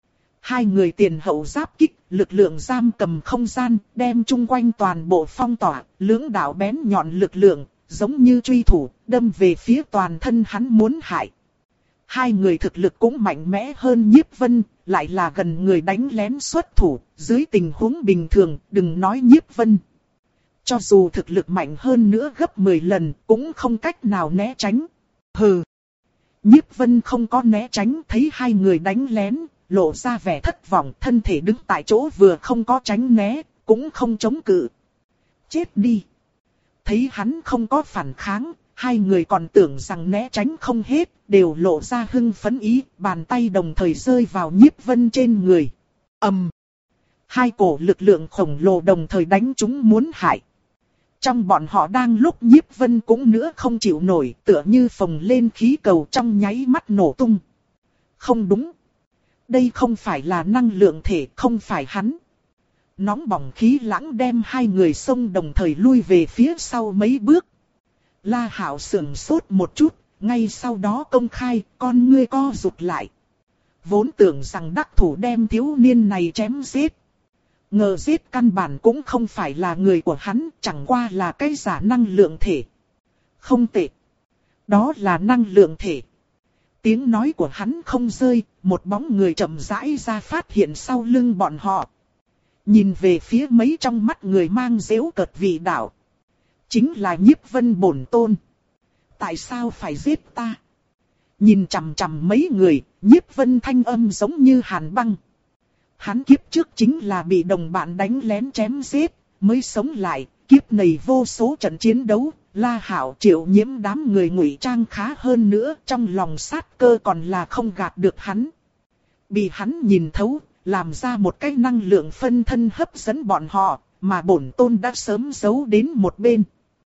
Hai người tiền hậu giáp kích, lực lượng giam cầm không gian, đem chung quanh toàn bộ phong tỏa, lưỡng đạo bén nhọn lực lượng, giống như truy thủ, đâm về phía toàn thân hắn muốn hại. Hai người thực lực cũng mạnh mẽ hơn Nhiếp Vân, lại là gần người đánh lén xuất thủ, dưới tình huống bình thường, đừng nói Nhiếp Vân. Cho dù thực lực mạnh hơn nữa gấp mười lần, cũng không cách nào né tránh. Hừ. Nhiếp Vân không có né tránh, thấy hai người đánh lén, lộ ra vẻ thất vọng, thân thể đứng tại chỗ vừa không có tránh né, cũng không chống cự. Chết đi. Thấy hắn không có phản kháng, hai người còn tưởng rằng né tránh không hết, đều lộ ra hưng phấn ý, bàn tay đồng thời rơi vào Nhiếp Vân trên người. Ầm. Hai cổ lực lượng khổng lồ đồng thời đánh chúng muốn hại. Trong bọn họ đang lúc Nhiếp Vân cũng nữa không chịu nổi, tựa như phồng lên khí cầu trong nháy mắt nổ tung. Không đúng. Đây không phải là năng lượng thể, không phải hắn. Nóng bỏng khí lãng đem hai người xông đồng thời lui về phía sau mấy bước. La Hạo sững sốt một chút, ngay sau đó công khai, con ngươi co rụt lại. Vốn tưởng rằng đắc thủ đem thiếu niên này chém giết. Ngờ giết căn bản cũng không phải là người của hắn, chẳng qua là cái giả năng lượng thể. Không tệ. Đó là năng lượng thể. Tiếng nói của hắn không rơi, một bóng người chậm rãi ra phát hiện sau lưng bọn họ. Nhìn về phía mấy trong mắt người mang giễu cợt vị đạo. Chính là Nhiếp Vân bổn tôn. Tại sao phải giết ta? Nhìn chằm chằm mấy người, Nhiếp Vân thanh âm giống như hàn băng. Hắn kiếp trước chính là bị đồng bạn đánh lén chém giết, mới sống lại, kiếp này vô số trận chiến đấu, La Hạo Triệu Nhiễm đám người ngụy trang khá hơn nữa, trong lòng sát cơ còn là không gạt được hắn. Bị hắn nhìn thấu, làm ra một cái năng lượng phân thân hấp dẫn bọn họ, mà bổn tôn đã sớm giấu đến một bên.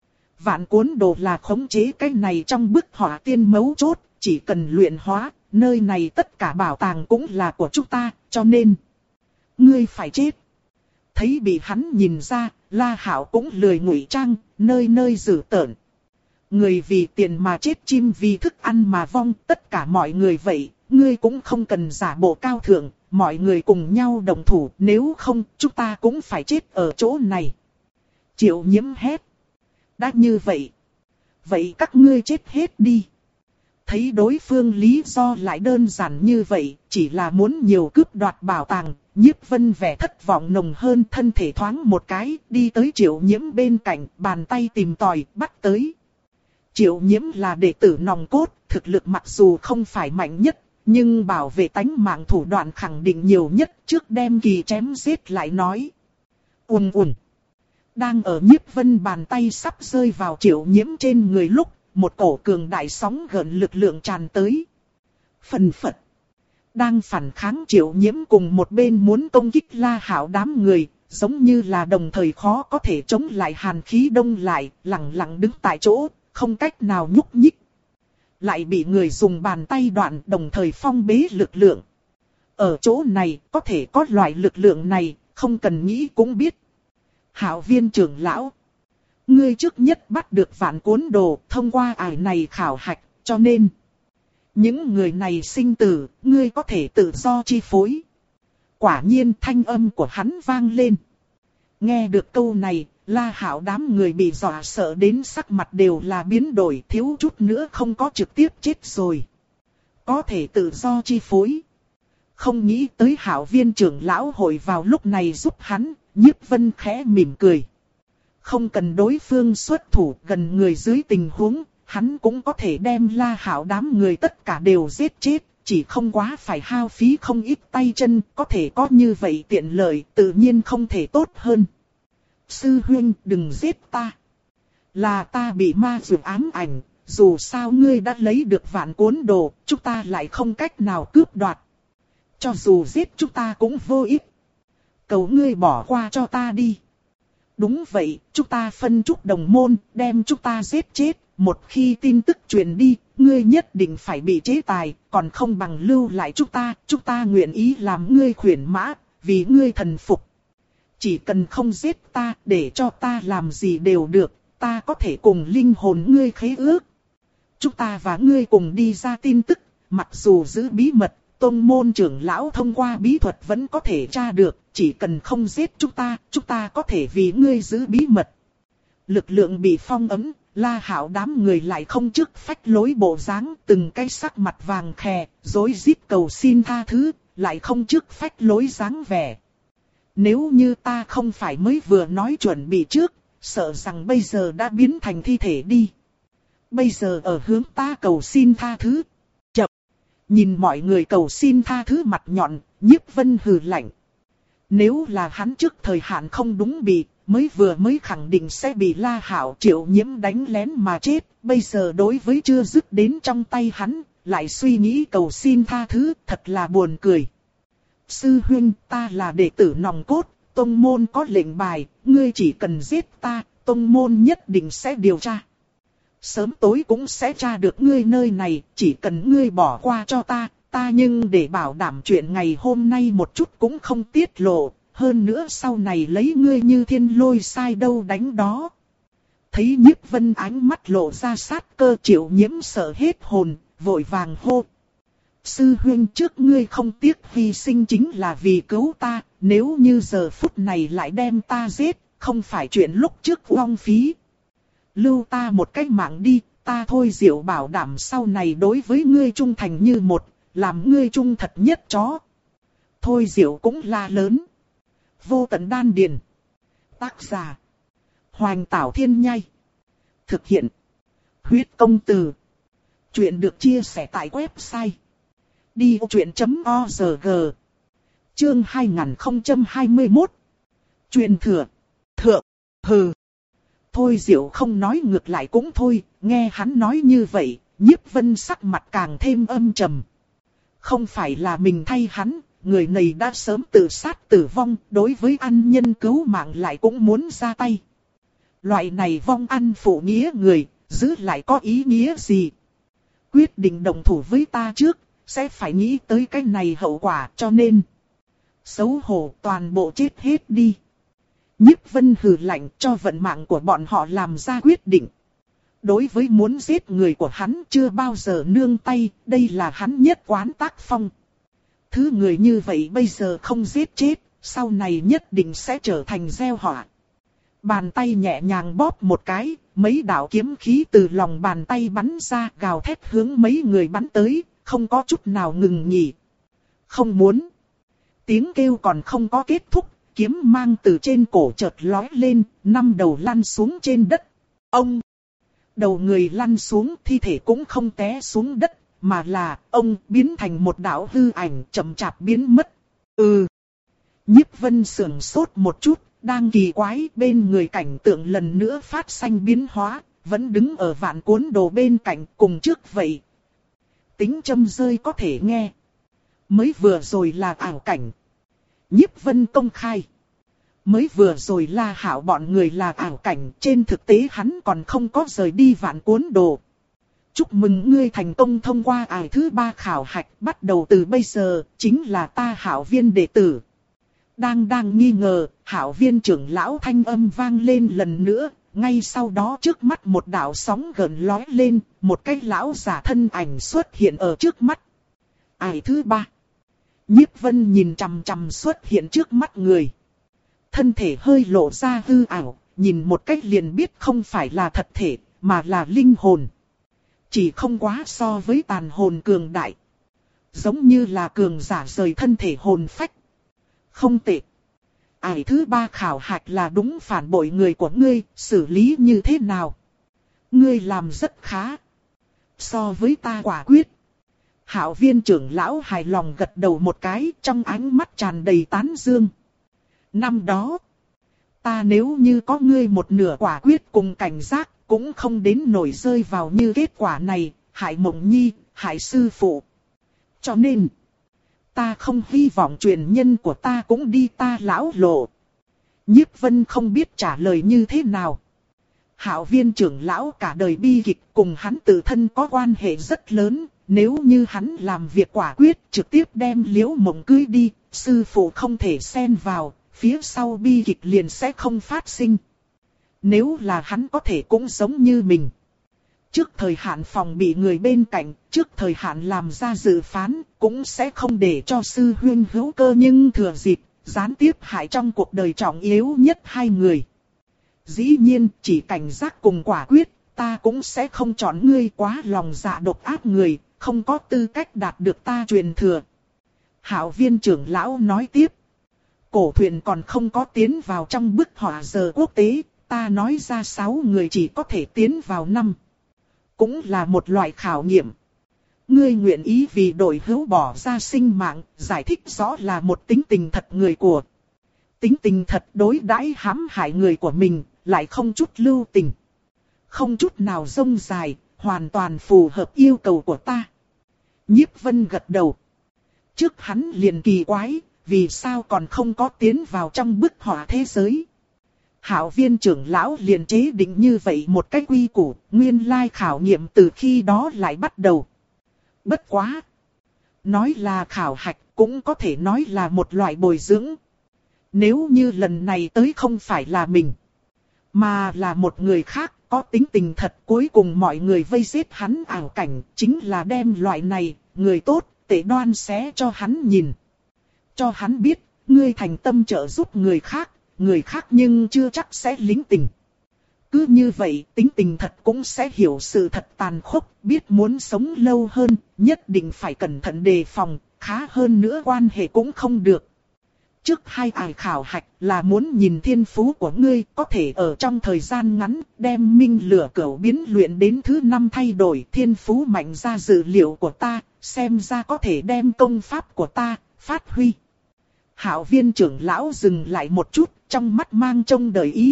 Vạn Cuốn Đồ là khống chế cái này trong bức họa tiên mấu chốt, chỉ cần luyện hóa, nơi này tất cả bảo tàng cũng là của chúng ta, cho nên ngươi phải chết. Thấy bị hắn nhìn ra, La Hạo cũng lười ngụy trang, nơi nơi dữ tợn. Người vì tiền mà chết, chim vì thức ăn mà vong, tất cả mọi người vậy, ngươi cũng không cần giả bộ cao thượng, mọi người cùng nhau đồng thủ, nếu không, chúng ta cũng phải chết ở chỗ này. Triệu Nhiễm hét. Đã như vậy. Vậy các ngươi chết hết đi. Thấy đối phương lý do lại đơn giản như vậy, chỉ là muốn nhiều cướp đoạt bảo tàng, Nhiếp Vân vẻ thất vọng nồng hơn, thân thể thoáng một cái, đi tới Triệu Nhiễm bên cạnh, bàn tay tìm tòi, bắt tới. Triệu Nhiễm là đệ tử nòng cốt, thực lực mặc dù không phải mạnh nhất, nhưng bảo vệ tánh mạng thủ đoạn khẳng định nhiều nhất, trước đem kỳ chém giết lại nói. Ùn ùn. Đang ở Nhiếp Vân bàn tay sắp rơi vào Triệu Nhiễm trên người lúc, một cổ cường đại sóng gợn lực lượng tràn tới. Phần phật. Đang phản kháng Triệu Nhiễm cùng một bên muốn công kích La Hạo đám người, giống như là đồng thời khó có thể chống lại hàn khí đông lại, lặng lặng đứng tại chỗ, không cách nào nhúc nhích. Lại bị người dùng bàn tay đoạn đồng thời phong bế lực lượng. Ở chỗ này, có thể có loại lực lượng này, không cần nghĩ cũng biết. Hạo Viên trưởng lão. Ngươi trước nhất bắt được Vạn Cuốn Đồ, thông qua ải này khảo hạch, cho nên những người này sinh tử, ngươi có thể tự do chi phối. Quả nhiên thanh âm của hắn vang lên. Nghe được câu này, La Hạo đám người bị dọa sợ đến sắc mặt đều là biến đổi, thiếu chút nữa không có trực tiếp chết rồi. Có thể tự do chi phối. Không nghĩ tới Hạo Viên trưởng lão hội vào lúc này giúp hắn, Nhiếp Vân khẽ mỉm cười. Không cần đối phương xuất thủ, gần người dưới tình huống, hắn cũng có thể đem La Hạo đám người tất cả đều giết chết, chỉ không quá phải hao phí không ít tay chân, có thể có như vậy tiện lợi, tự nhiên không thể tốt hơn. Sư huynh, đừng giết ta. Là ta bị ma dược ám ảnh, dù sao ngươi đã lấy được Vạn Cuốn Đồ, chúng ta lại không cách nào cướp đoạt. Cho dù giết chúng ta cũng vô ích. Cầu ngươi bỏ qua cho ta đi. Đúng vậy, chúng ta phân chút đồng môn, đem chúng ta giết chết, một khi tin tức truyền đi, ngươi nhất định phải bị chế tài, còn không bằng lưu lại chúng ta, chúng ta nguyện ý làm ngươi khuyển mã, vì ngươi thần phục. Chỉ cần không giết ta, để cho ta làm gì đều được, ta có thể cùng linh hồn ngươi khế ước. Chúng ta và ngươi cùng đi ra tin tức, mặc dù giữ bí mật, tông môn trưởng lão thông qua bí thuật vẫn có thể tra được, chỉ cần không giết chúng ta, chúng ta có thể vì ngươi giữ bí mật. Lực lượng bị phong ấn, La Hạo đám người lại không trước phách lối bộ dáng, từng cái sắc mặt vàng khè, rối rít cầu xin tha thứ, lại không trước phách lối dáng vẻ. Nếu như ta không phải mới vừa nói chuẩn bị trước, sợ rằng bây giờ đã biến thành thi thể đi. Bây giờ ở hướng ta cầu xin tha thứ. Chập. Nhìn mọi người cầu xin tha thứ mặt nhọn, Nhiếp Vân hừ lạnh. Nếu là hắn trước thời hạn không đúng bị, mới vừa mới khẳng định sẽ bị La Hạo Triệu Nhiễm đánh lén mà chết. Bây giờ đối với chưa dứt đến trong tay hắn, lại suy nghĩ cầu xin tha thứ, thật là buồn cười. Sư huynh, ta là đệ tử nòng cốt, tông môn có lệnh bài, ngươi chỉ cần giết ta, tông môn nhất định sẽ điều tra. Sớm tối cũng sẽ tra được ngươi nơi này, chỉ cần ngươi bỏ qua cho ta, ta nhưng để bảo đảm chuyện ngày hôm nay một chút cũng không tiết lộ, hơn nữa sau này lấy ngươi như thiên lôi sai đâu đánh đó. Thấy Nhiếp Vân ánh mắt lộ ra sát cơ, Triệu Nhiễm sợ hết hồn, vội vàng hô. Sư huynh, trước ngươi không tiếc hy sinh chính là vì cứu ta, nếu như giờ phút này lại đem ta giết, không phải chuyện lúc trước uổng phí. Lưu ta một cái mạng đi, ta Thôi Diệu bảo đảm sau này đối với ngươi trung thành như một, làm ngươi trung thật nhất chó. Thôi Diệu cũng la lớn. Vô tận đan điền. Tác giả. Hoành Tảo Thiên Nhai. Thực hiện. Huyết công từ. Chuyện được chia sẻ tại website. đi ô chuyện chấm o rờ giê. Chương hai không hai mốt. Truyền thừa. Thượng. Hừ. Thôi Diệu không nói ngược lại cũng thôi, nghe hắn nói như vậy, Nhiếp Vân sắc mặt càng thêm âm trầm. Không phải là mình thay hắn, người này đã sớm tự sát tử vong, đối với ăn nhân cứu mạng lại cũng muốn ra tay. Loại này vong ăn phụ nghĩa người, giữ lại có ý nghĩa gì? Quyết định đồng thủ với ta trước, sẽ phải nghĩ tới cái này hậu quả, cho nên xấu hổ toàn bộ chết hết đi. Nhiếp Vân hừ lạnh, cho vận mạng của bọn họ làm ra quyết định. Đối với muốn giết người của hắn chưa bao giờ nương tay, đây là hắn nhất quán tác phong. Thứ người như vậy bây giờ không giết chết, sau này nhất định sẽ trở thành gieo họa. Bàn tay nhẹ nhàng bóp một cái, mấy đạo kiếm khí từ lòng bàn tay bắn ra, gào thét hướng mấy người bắn tới, không có chút nào ngừng nghỉ. Không muốn. Tiếng kêu còn không có kết thúc, kiếm mang từ trên cổ chợt lói lên, năm đầu lăn xuống trên đất. Ông! Đầu người lăn xuống, thi thể cũng không té xuống đất, mà là ông biến thành một đạo hư ảnh chậm chạp biến mất. Ừ! Nhiếp Vân sưởng sốt một chút, đang kỳ quái, bên người cảnh tượng lần nữa phát sinh biến hóa, vẫn đứng ở vạn cuốn đồ bên cạnh cùng trước vậy. Tính châm rơi có thể nghe. Mới vừa rồi là ảo cảnh. Nhiếp Vân công khai. Mới vừa rồi La Hạo bọn người là ảo cảnh, trên thực tế hắn còn không có rời đi vạn cuốn đồ. Chúc mừng ngươi thành công thông qua ải thứ ba khảo hạch, bắt đầu từ bây giờ, chính là ta Hạo Viên đệ tử. Đang đang nghi ngờ, Hạo Viên trưởng lão thanh âm vang lên lần nữa, ngay sau đó trước mắt một đạo sóng gần lói lên, một cái lão giả thân ảnh xuất hiện ở trước mắt. Ải thứ ba. Nhiếp Vân nhìn chằm chằm xuất hiện trước mắt người. Thân thể hơi lộ ra hư ảo, nhìn một cách liền biết không phải là thật thể, mà là linh hồn. Chỉ không quá so với tàn hồn cường đại. Giống như là cường giả rời thân thể hồn phách. Không tệ. Ải thứ ba khảo hạch là đúng phản bội người của ngươi, xử lý như thế nào? Ngươi làm rất khá. So với ta quả quyết. Hạo Viên trưởng lão hài lòng gật đầu một cái, trong ánh mắt tràn đầy tán dương. Năm đó, ta nếu như có ngươi một nửa quả quyết cùng cảnh giác, cũng không đến nổi rơi vào như kết quả này, hại Mộng Nhi, hại sư phụ. Cho nên, ta không hy vọng truyền nhân của ta cũng đi ta lão lộ. Nhiếp Vân không biết trả lời như thế nào. Hạo Viên trưởng lão cả đời bi kịch cùng hắn tự thân có quan hệ rất lớn, nếu như hắn làm việc quả quyết trực tiếp đem Liễu Mộng cưới đi, sư phụ không thể xen vào, phía sau bi kịch liền sẽ không phát sinh. Nếu là hắn có thể cũng giống như mình. Trước thời hạn phòng bị người bên cạnh, trước thời hạn làm ra dự phán, cũng sẽ không để cho sư huynh hữu cơ nhưng thừa dịp, gián tiếp hại trong cuộc đời trọng yếu nhất hai người. Dĩ nhiên, chỉ cảnh giác cùng quả quyết, ta cũng sẽ không chọn ngươi quá lòng dạ độc ác người, không có tư cách đạt được ta truyền thừa. Hạo Viên trưởng lão nói tiếp. Cổ thuyền còn không có tiến vào trong bức họa giờ quốc tế, ta nói ra sáu người chỉ có thể tiến vào năm. Cũng là một loại khảo nghiệm. Ngươi nguyện ý vì đội hữu bỏ ra sinh mạng, giải thích rõ là một tính tình thật người của. Tính tình thật đối đãi hãm hại người của mình, lại không chút lưu tình. Không chút nào rông dài, hoàn toàn phù hợp yêu cầu của ta. Nhiếp Vân gật đầu. Trước hắn liền kỳ quái, vì sao còn không có tiến vào trong bức họa thế giới. Hạo Viên trưởng lão liền chế định như vậy một cách quy củ, nguyên lai khảo nghiệm từ khi đó lại bắt đầu. Bất quá. Nói là khảo hạch cũng có thể nói là một loại bồi dưỡng. Nếu như lần này tới không phải là mình, mà là một người khác có tính tình thật, cuối cùng mọi người vây giết hắn ảo cảnh, chính là đem loại này, người tốt, tệ đoan xé cho hắn nhìn. Cho hắn biết, ngươi thành tâm trợ giúp người khác, người khác nhưng chưa chắc sẽ lính tình. Cứ như vậy, tính tình thật cũng sẽ hiểu sự thật tàn khốc, biết muốn sống lâu hơn, nhất định phải cẩn thận đề phòng, khá hơn nữa quan hệ cũng không được. Trước hai ải khảo hạch là muốn nhìn thiên phú của ngươi có thể ở trong thời gian ngắn đem minh lửa cửu biến luyện đến thứ năm thay đổi thiên phú mạnh ra dự liệu của ta, xem ra có thể đem công pháp của ta phát huy. Hạo Viên trưởng lão dừng lại một chút, trong mắt mang trông đợi ý.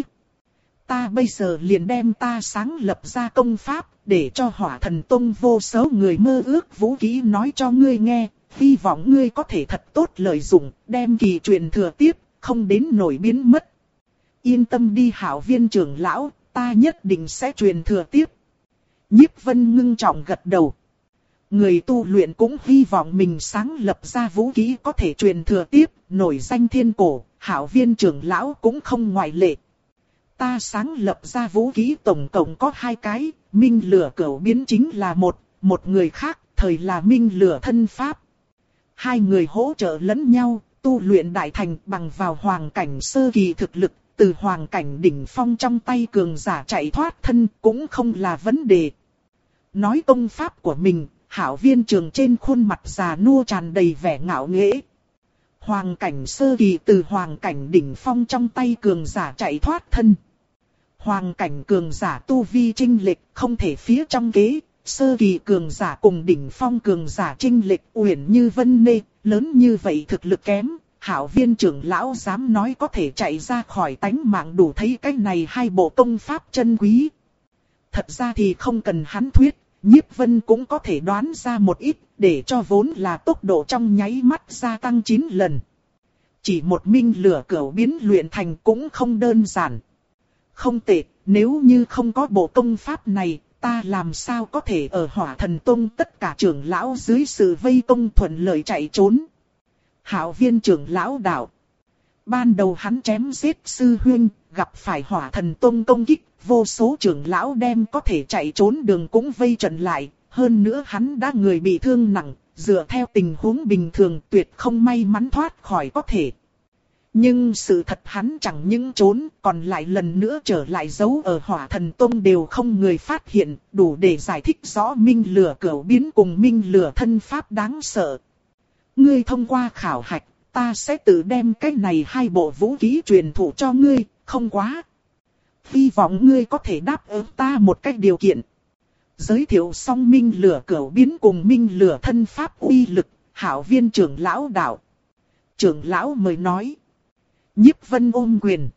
Ta bây giờ liền đem ta sáng lập ra công pháp, để cho Hỏa Thần Tông vô số người mơ ước vũ khí nói cho ngươi nghe. Hy vọng ngươi có thể thật tốt lợi dụng, đem kỳ truyền thừa tiếp, không đến nổi biến mất. Yên tâm đi Hạo Viên trưởng lão, ta nhất định sẽ truyền thừa tiếp. Nhiếp Vân ngưng trọng gật đầu. Người tu luyện cũng hy vọng mình sáng lập ra vũ khí có thể truyền thừa tiếp, nổi danh thiên cổ, Hạo Viên trưởng lão cũng không ngoại lệ. Ta sáng lập ra vũ khí tổng cộng có hai cái, minh lửa cửu biến chính là một, một người khác, thời là minh lửa thân pháp. Hai người hỗ trợ lẫn nhau, tu luyện đại thành bằng vào hoàng cảnh sơ kỳ thực lực, từ hoàng cảnh đỉnh phong trong tay cường giả chạy thoát thân cũng không là vấn đề. Nói công pháp của mình, Hạo Viên trưởng trên khuôn mặt già nua tràn đầy vẻ ngạo nghễ. Hoàng cảnh sơ kỳ từ hoàng cảnh đỉnh phong trong tay cường giả chạy thoát thân. Hoàng cảnh cường giả tu vi chênh lệch không thể phía trong kế. Sơ kỳ cường giả cùng đỉnh phong cường giả chênh lệch uyển như vân nê, lớn như vậy thực lực kém, Hạo Viên trưởng lão dám nói có thể chạy ra khỏi tánh mạng đủ thấy cái này hai bộ công pháp chân quý. Thật ra thì không cần hắn thuyết, Nhiếp Vân cũng có thể đoán ra một ít, để cho vốn là tốc độ trong nháy mắt gia tăng chín lần. Chỉ một minh lửa cửu biến luyện thành cũng không đơn giản. Không tệ, nếu như không có bộ công pháp này, ta làm sao có thể ở Hỏa Thần Tông tất cả trưởng lão dưới sự vây công thuận lợi chạy trốn. Hạo Viên trưởng lão đạo. Ban đầu hắn chém giết sư huynh, gặp phải Hỏa Thần Tông công kích, vô số trưởng lão đem có thể chạy trốn đường cũng vây trận lại. Hơn nữa hắn đã người bị thương nặng, dựa theo tình huống bình thường tuyệt không may mắn thoát khỏi có thể. Nhưng sự thật hắn chẳng những trốn, còn lại lần nữa trở lại giấu ở Hỏa Thần Tông đều không người phát hiện, đủ để giải thích rõ minh lửa cửu biến cùng minh lửa thân pháp đáng sợ. Ngươi thông qua khảo hạch, ta sẽ tự đem cái này hai bộ vũ khí truyền thụ cho ngươi, không quá. Hy vọng ngươi có thể đáp ứng ta một cách điều kiện. Giới thiệu xong minh lửa cửu biến cùng minh lửa thân pháp uy lực, Hạo Viên trưởng lão đạo. Trưởng lão mời nói. Nhiếp Vân ôm quyền.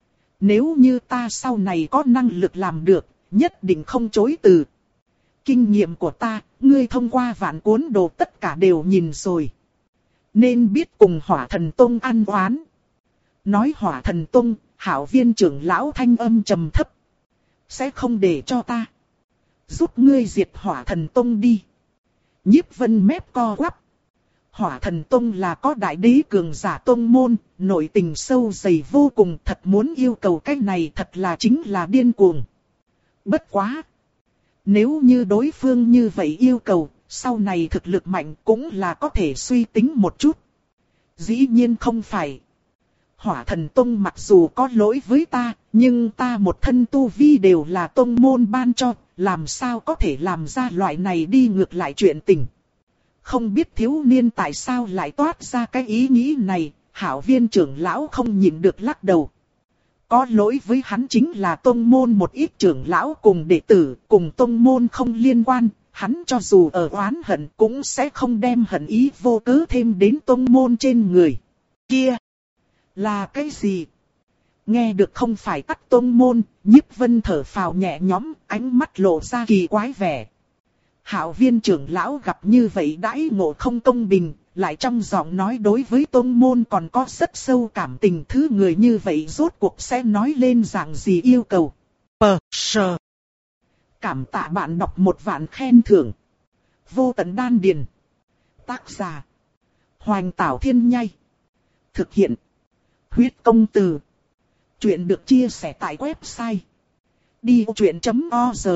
Nếu như ta sau này có năng lực làm được, nhất định không chối từ. Kinh nghiệm của ta, ngươi thông qua vạn cuốn đồ tất cả đều nhìn rồi. Nên biết cùng Hỏa Thần Tông ăn oán. Nói Hỏa Thần Tông, Hạo Viên trưởng lão thanh âm trầm thấp. Sẽ không để cho ta giúp ngươi diệt Hỏa Thần Tông đi. Nhiếp Vân mép co quắp. Hỏa Thần Tông là có đại đế cường giả tông môn, nội tình sâu dày vô cùng, thật muốn yêu cầu cái này thật là chính là điên cuồng. Bất quá. Nếu như đối phương như vậy yêu cầu, sau này thực lực mạnh cũng là có thể suy tính một chút. Dĩ nhiên không phải. Hỏa Thần Tông mặc dù có lỗi với ta, nhưng ta một thân tu vi đều là tông môn ban cho, làm sao có thể làm ra loại này đi ngược lại chuyện tình. Không biết thiếu niên tại sao lại toát ra cái ý nghĩ này, Hạo Viên trưởng lão không nhịn được lắc đầu. Có lỗi với hắn chính là tông môn một ít trưởng lão cùng đệ tử, cùng tông môn không liên quan, hắn cho dù ở oán hận cũng sẽ không đem hận ý vô cớ thêm đến tông môn trên người. Kia là cái gì? Nghe được không phải tắt tông môn, Nhiếp Vân thở phào nhẹ nhõm, ánh mắt lộ ra kỳ quái vẻ. Hạo Viên trưởng lão gặp như vậy đãi ngộ không công bình, lại trong giọng nói đối với tông môn còn có rất sâu cảm tình, thứ người như vậy rốt cuộc sẽ nói lên dạng gì yêu cầu. Pờ sờ. Cảm tạ bạn đọc một vạn khen thưởng. Vô tận đan điền. Tác giả. Hoành Tảo Thiên Nhai. Thực hiện. Huyết công từ. Chuyện được chia sẻ tại website đi ô chuyện chấm org.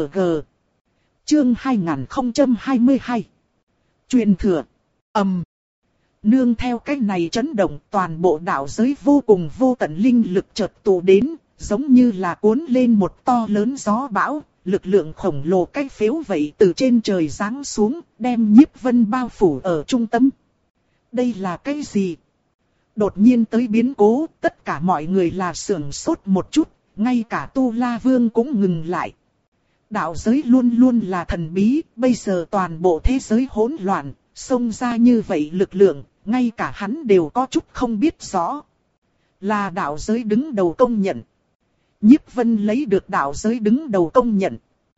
Chương hai nghìn không trăm hai mươi hai. Truyền thừa. Ầm. Nương theo cách này chấn động, toàn bộ đạo giới vô cùng vô tận linh lực chợt tụ đến, giống như là cuốn lên một to lớn gió bão, lực lượng khổng lồ cách phếu vậy từ trên trời giáng xuống, đem Nhiếp Vân bao phủ ở trung tâm. Đây là cái gì? Đột nhiên tới biến cố, tất cả mọi người là sưởng sốt một chút, ngay cả Tu La Vương cũng ngừng lại. Đạo giới luôn luôn là thần bí, bây giờ toàn bộ thế giới hỗn loạn, xông ra như vậy lực lượng, ngay cả hắn đều có chút không biết rõ. Là đạo giới đứng đầu công nhận. Nhiếp Vân lấy được đạo giới đứng đầu công nhận.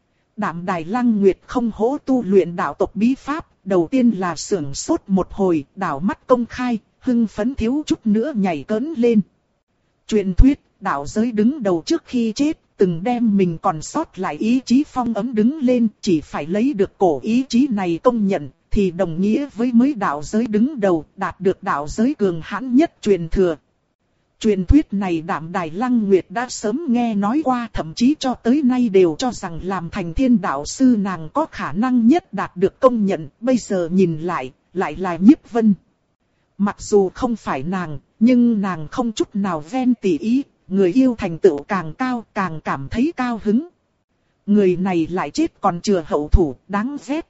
Đạm Đài Lăng Nguyệt không hổ tu luyện đạo tộc bí pháp, đầu tiên là sưởng sốt một hồi, đảo mắt công khai, hưng phấn thiếu chút nữa nhảy cẫng lên. Truyền thuyết, đạo giới đứng đầu trước khi chết, từng đem mình còn sót lại ý chí phong ấm đứng lên, chỉ phải lấy được cổ ý chí này công nhận, thì đồng nghĩa với mới đạo giới đứng đầu, đạt được đạo giới cường hãn nhất truyền thừa. Truyền thuyết này Đạm Đài Lăng Nguyệt đã sớm nghe nói qua, thậm chí cho tới nay đều cho rằng làm thành thiên đạo sư nàng có khả năng nhất đạt được công nhận, bây giờ nhìn lại, lại là Nhiếp Vân. Mặc dù không phải nàng, nhưng nàng không chút nào ven tỉ ý, người yêu thành tựu càng cao càng cảm thấy cao hứng. Người này lại chết còn chừa hậu thủ, đáng ghét.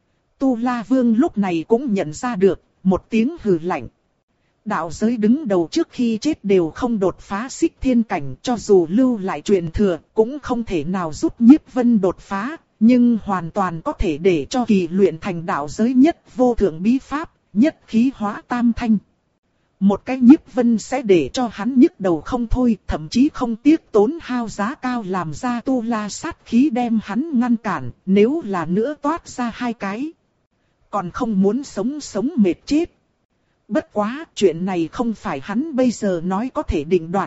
Tu La Vương lúc này cũng nhận ra được, một tiếng hừ lạnh. Đạo giới đứng đầu trước khi chết đều không đột phá xích thiên cảnh, cho dù lưu lại truyền thừa, cũng không thể nào giúp Nhiếp Vân đột phá, nhưng hoàn toàn có thể để cho kỳ luyện thành đạo giới nhất vô thượng bí pháp, nhất khí hóa tam thanh. Một cái Nhiếp Vân sẽ để cho hắn nhức đầu không thôi, thậm chí không tiếc tốn hao giá cao làm ra tu la sát khí đem hắn ngăn cản, nếu là nữa toát ra hai cái. Còn không muốn sống sống mệt chết. Bất quá, chuyện này không phải hắn bây giờ nói có thể định đoạt.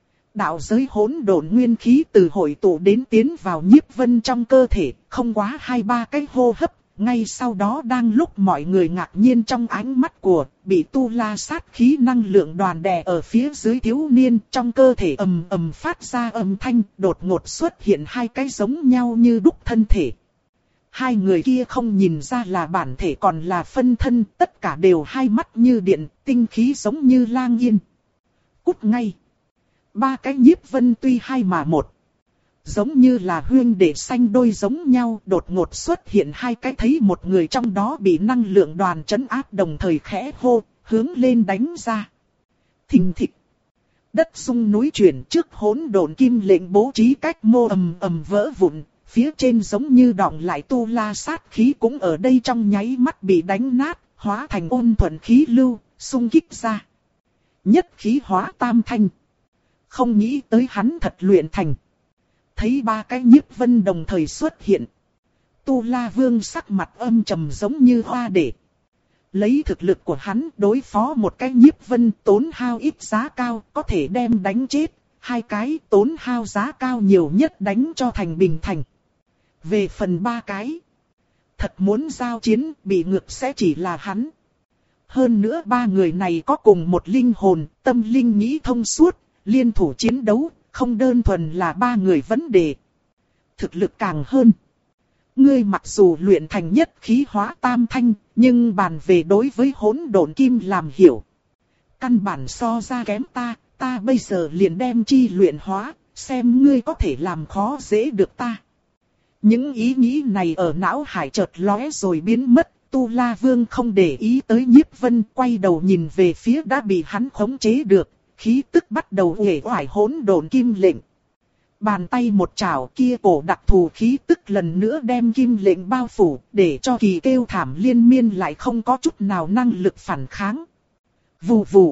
Đạo giới hỗn độn nguyên khí từ hội tụ đến tiến vào Nhiếp Vân trong cơ thể, không quá hai ba cái hô hấp. Ngay sau đó đang lúc mọi người ngạc nhiên trong ánh mắt của, bị tu la sát khí năng lượng đoàn đè ở phía dưới thiếu niên, trong cơ thể ầm ầm phát ra âm thanh, đột ngột xuất hiện hai cái giống nhau như đúc thân thể. Hai người kia không nhìn ra là bản thể còn là phân thân, tất cả đều hai mắt như điện, tinh khí giống như lang yên. Cút ngay. Ba cái Nhiếp Vân tuy hai mà một. Giống như là huyên đệ xanh đôi giống nhau, đột ngột xuất hiện hai cái, thấy một người trong đó bị năng lượng đoàn trấn áp đồng thời khẽ hô, hướng lên đánh ra. Thình thịch. Đất rung núi chuyển, trước hỗn độn kim lệnh bố trí cách mô ầm ầm vỡ vụn, phía trên giống như đọng lại tu la sát khí cũng ở đây trong nháy mắt bị đánh nát, hóa thành ôn thuận khí lưu, xung kích ra. Nhất khí hóa tam thanh. Không nghĩ tới hắn thật luyện thành. Thấy ba cái Nhiếp Vân đồng thời xuất hiện. Tu La Vương sắc mặt âm trầm giống như hoa để. Lấy thực lực của hắn đối phó một cái Nhiếp Vân tốn hao ít giá cao, có thể đem đánh chết, hai cái tốn hao giá cao nhiều nhất đánh cho thành bình thành. Về phần ba cái, thật muốn giao chiến bị ngược sẽ chỉ là hắn. Hơn nữa ba người này có cùng một linh hồn, tâm linh nghĩ thông suốt, liên thủ chiến đấu, không đơn thuần là ba người vấn đề. Thực lực càng hơn. Ngươi mặc dù luyện thành nhất khí hóa tam thanh, nhưng bàn về đối với hỗn độn kim làm hiểu. Căn bản so ra kém ta, ta bây giờ liền đem chi luyện hóa, xem ngươi có thể làm khó dễ được ta. Những ý nghĩ này ở não hải chợt lóe rồi biến mất, Tu La Vương không để ý tới Nhiếp Vân, quay đầu nhìn về phía đã bị hắn khống chế được, khí tức bắt đầu uể oải hỗn độn kim lệnh. Bàn tay một chảo kia cổ đặc thù khí tức lần nữa đem kim lệnh bao phủ, để cho kỳ kêu thảm liên miên lại không có chút nào năng lực phản kháng. Vù vù.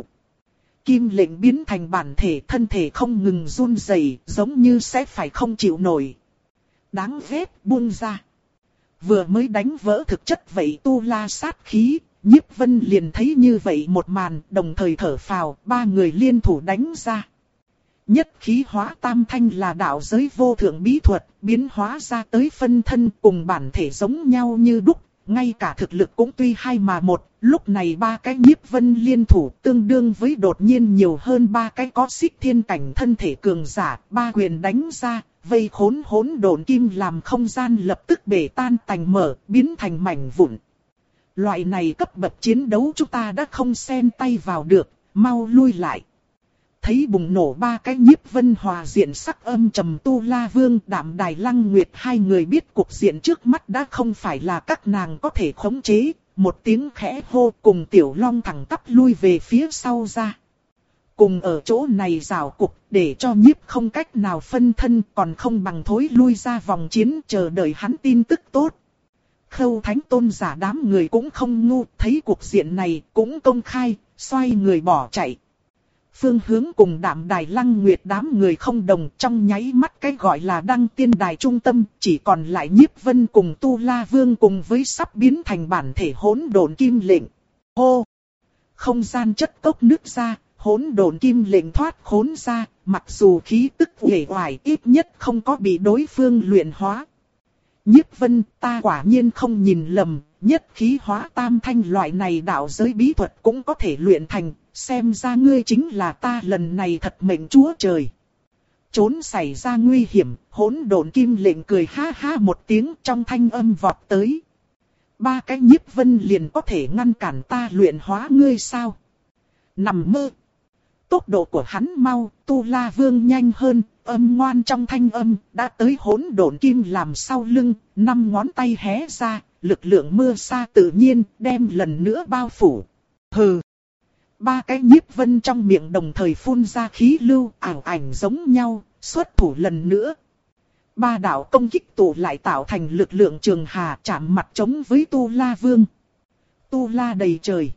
Kim lệnh biến thành bản thể, thân thể không ngừng run rẩy, giống như sẽ phải không chịu nổi. Đáng ghét, buông ra. Vừa mới đánh vỡ thực chất vậy Tu La sát khí, Nhiếp Vân liền thấy như vậy một màn, đồng thời thở phào, ba người liên thủ đánh ra. Nhất khí hóa tam thanh là đạo giới vô thượng bí thuật, biến hóa ra tới phân thân cùng bản thể giống nhau như đúc, ngay cả thực lực cũng tuy hai mà một, lúc này ba cái Nhiếp Vân liên thủ tương đương với đột nhiên nhiều hơn ba cái có xích thiên cảnh thân thể cường giả, ba quyền đánh ra, vây khốn hỗn độn kim làm không gian lập tức bể tan tành mở, biến thành mảnh vụn. Loại này cấp bậc chiến đấu chúng ta đã không xen tay vào được, mau lui lại. Thấy bùng nổ ba cái Nhiếp Vân hòa diện sắc âm trầm Tu La Vương, Đạm Đài Lăng Nguyệt hai người biết cục diện trước mắt đã không phải là các nàng có thể khống chế, một tiếng khẽ hô cùng Tiểu Long thẳng tắp lui về phía sau ra. Cùng ở chỗ này rào cục để cho Nhiếp không cách nào phân thân, còn không bằng thối lui ra vòng chiến chờ đợi hắn tin tức tốt. Khâu Thánh Tôn giả đám người cũng không ngu, thấy cuộc diện này cũng công khai, xoay người bỏ chạy. Phương hướng cùng Đạm Đài Lăng Nguyệt đám người không đồng, trong nháy mắt cái gọi là Đăng Tiên Đài trung tâm, chỉ còn lại Nhiếp Vân cùng Tu La Vương cùng với sắp biến thành bản thể hỗn độn kim lệnh. Hô! Không gian chất cốc nứt ra, hỗn độn kim lệnh thoát khốn ra, mặc dù khí tức uể oải ít nhất không có bị đối phương luyện hóa. Nhiếp Vân, ta quả nhiên không nhìn lầm, nhất khí hóa tam thanh loại này đạo giới bí thuật cũng có thể luyện thành, xem ra ngươi chính là ta lần này thật mệnh chúa trời. Trốn xảy ra nguy hiểm, hỗn độn kim lệnh cười ha ha một tiếng trong thanh âm vọt tới. Ba cái Nhiếp Vân liền có thể ngăn cản ta luyện hóa ngươi sao? Nằm mơ. Tốc độ của hắn mau, Tu La Vương nhanh hơn, âm ngoan trong thanh âm, đã tới hỗn độn kim làm sau lưng, năm ngón tay hé ra, lực lượng mưa sa tự nhiên, đem lần nữa bao phủ. Hừ. Ba cái Nhiếp Vân trong miệng đồng thời phun ra khí lưu, ảo ảnh giống nhau, xuất thủ lần nữa. Ba đạo công kích tụ lại tạo thành lực lượng trường hà chạm mặt chống với Tu La Vương. Tu La đầy trời.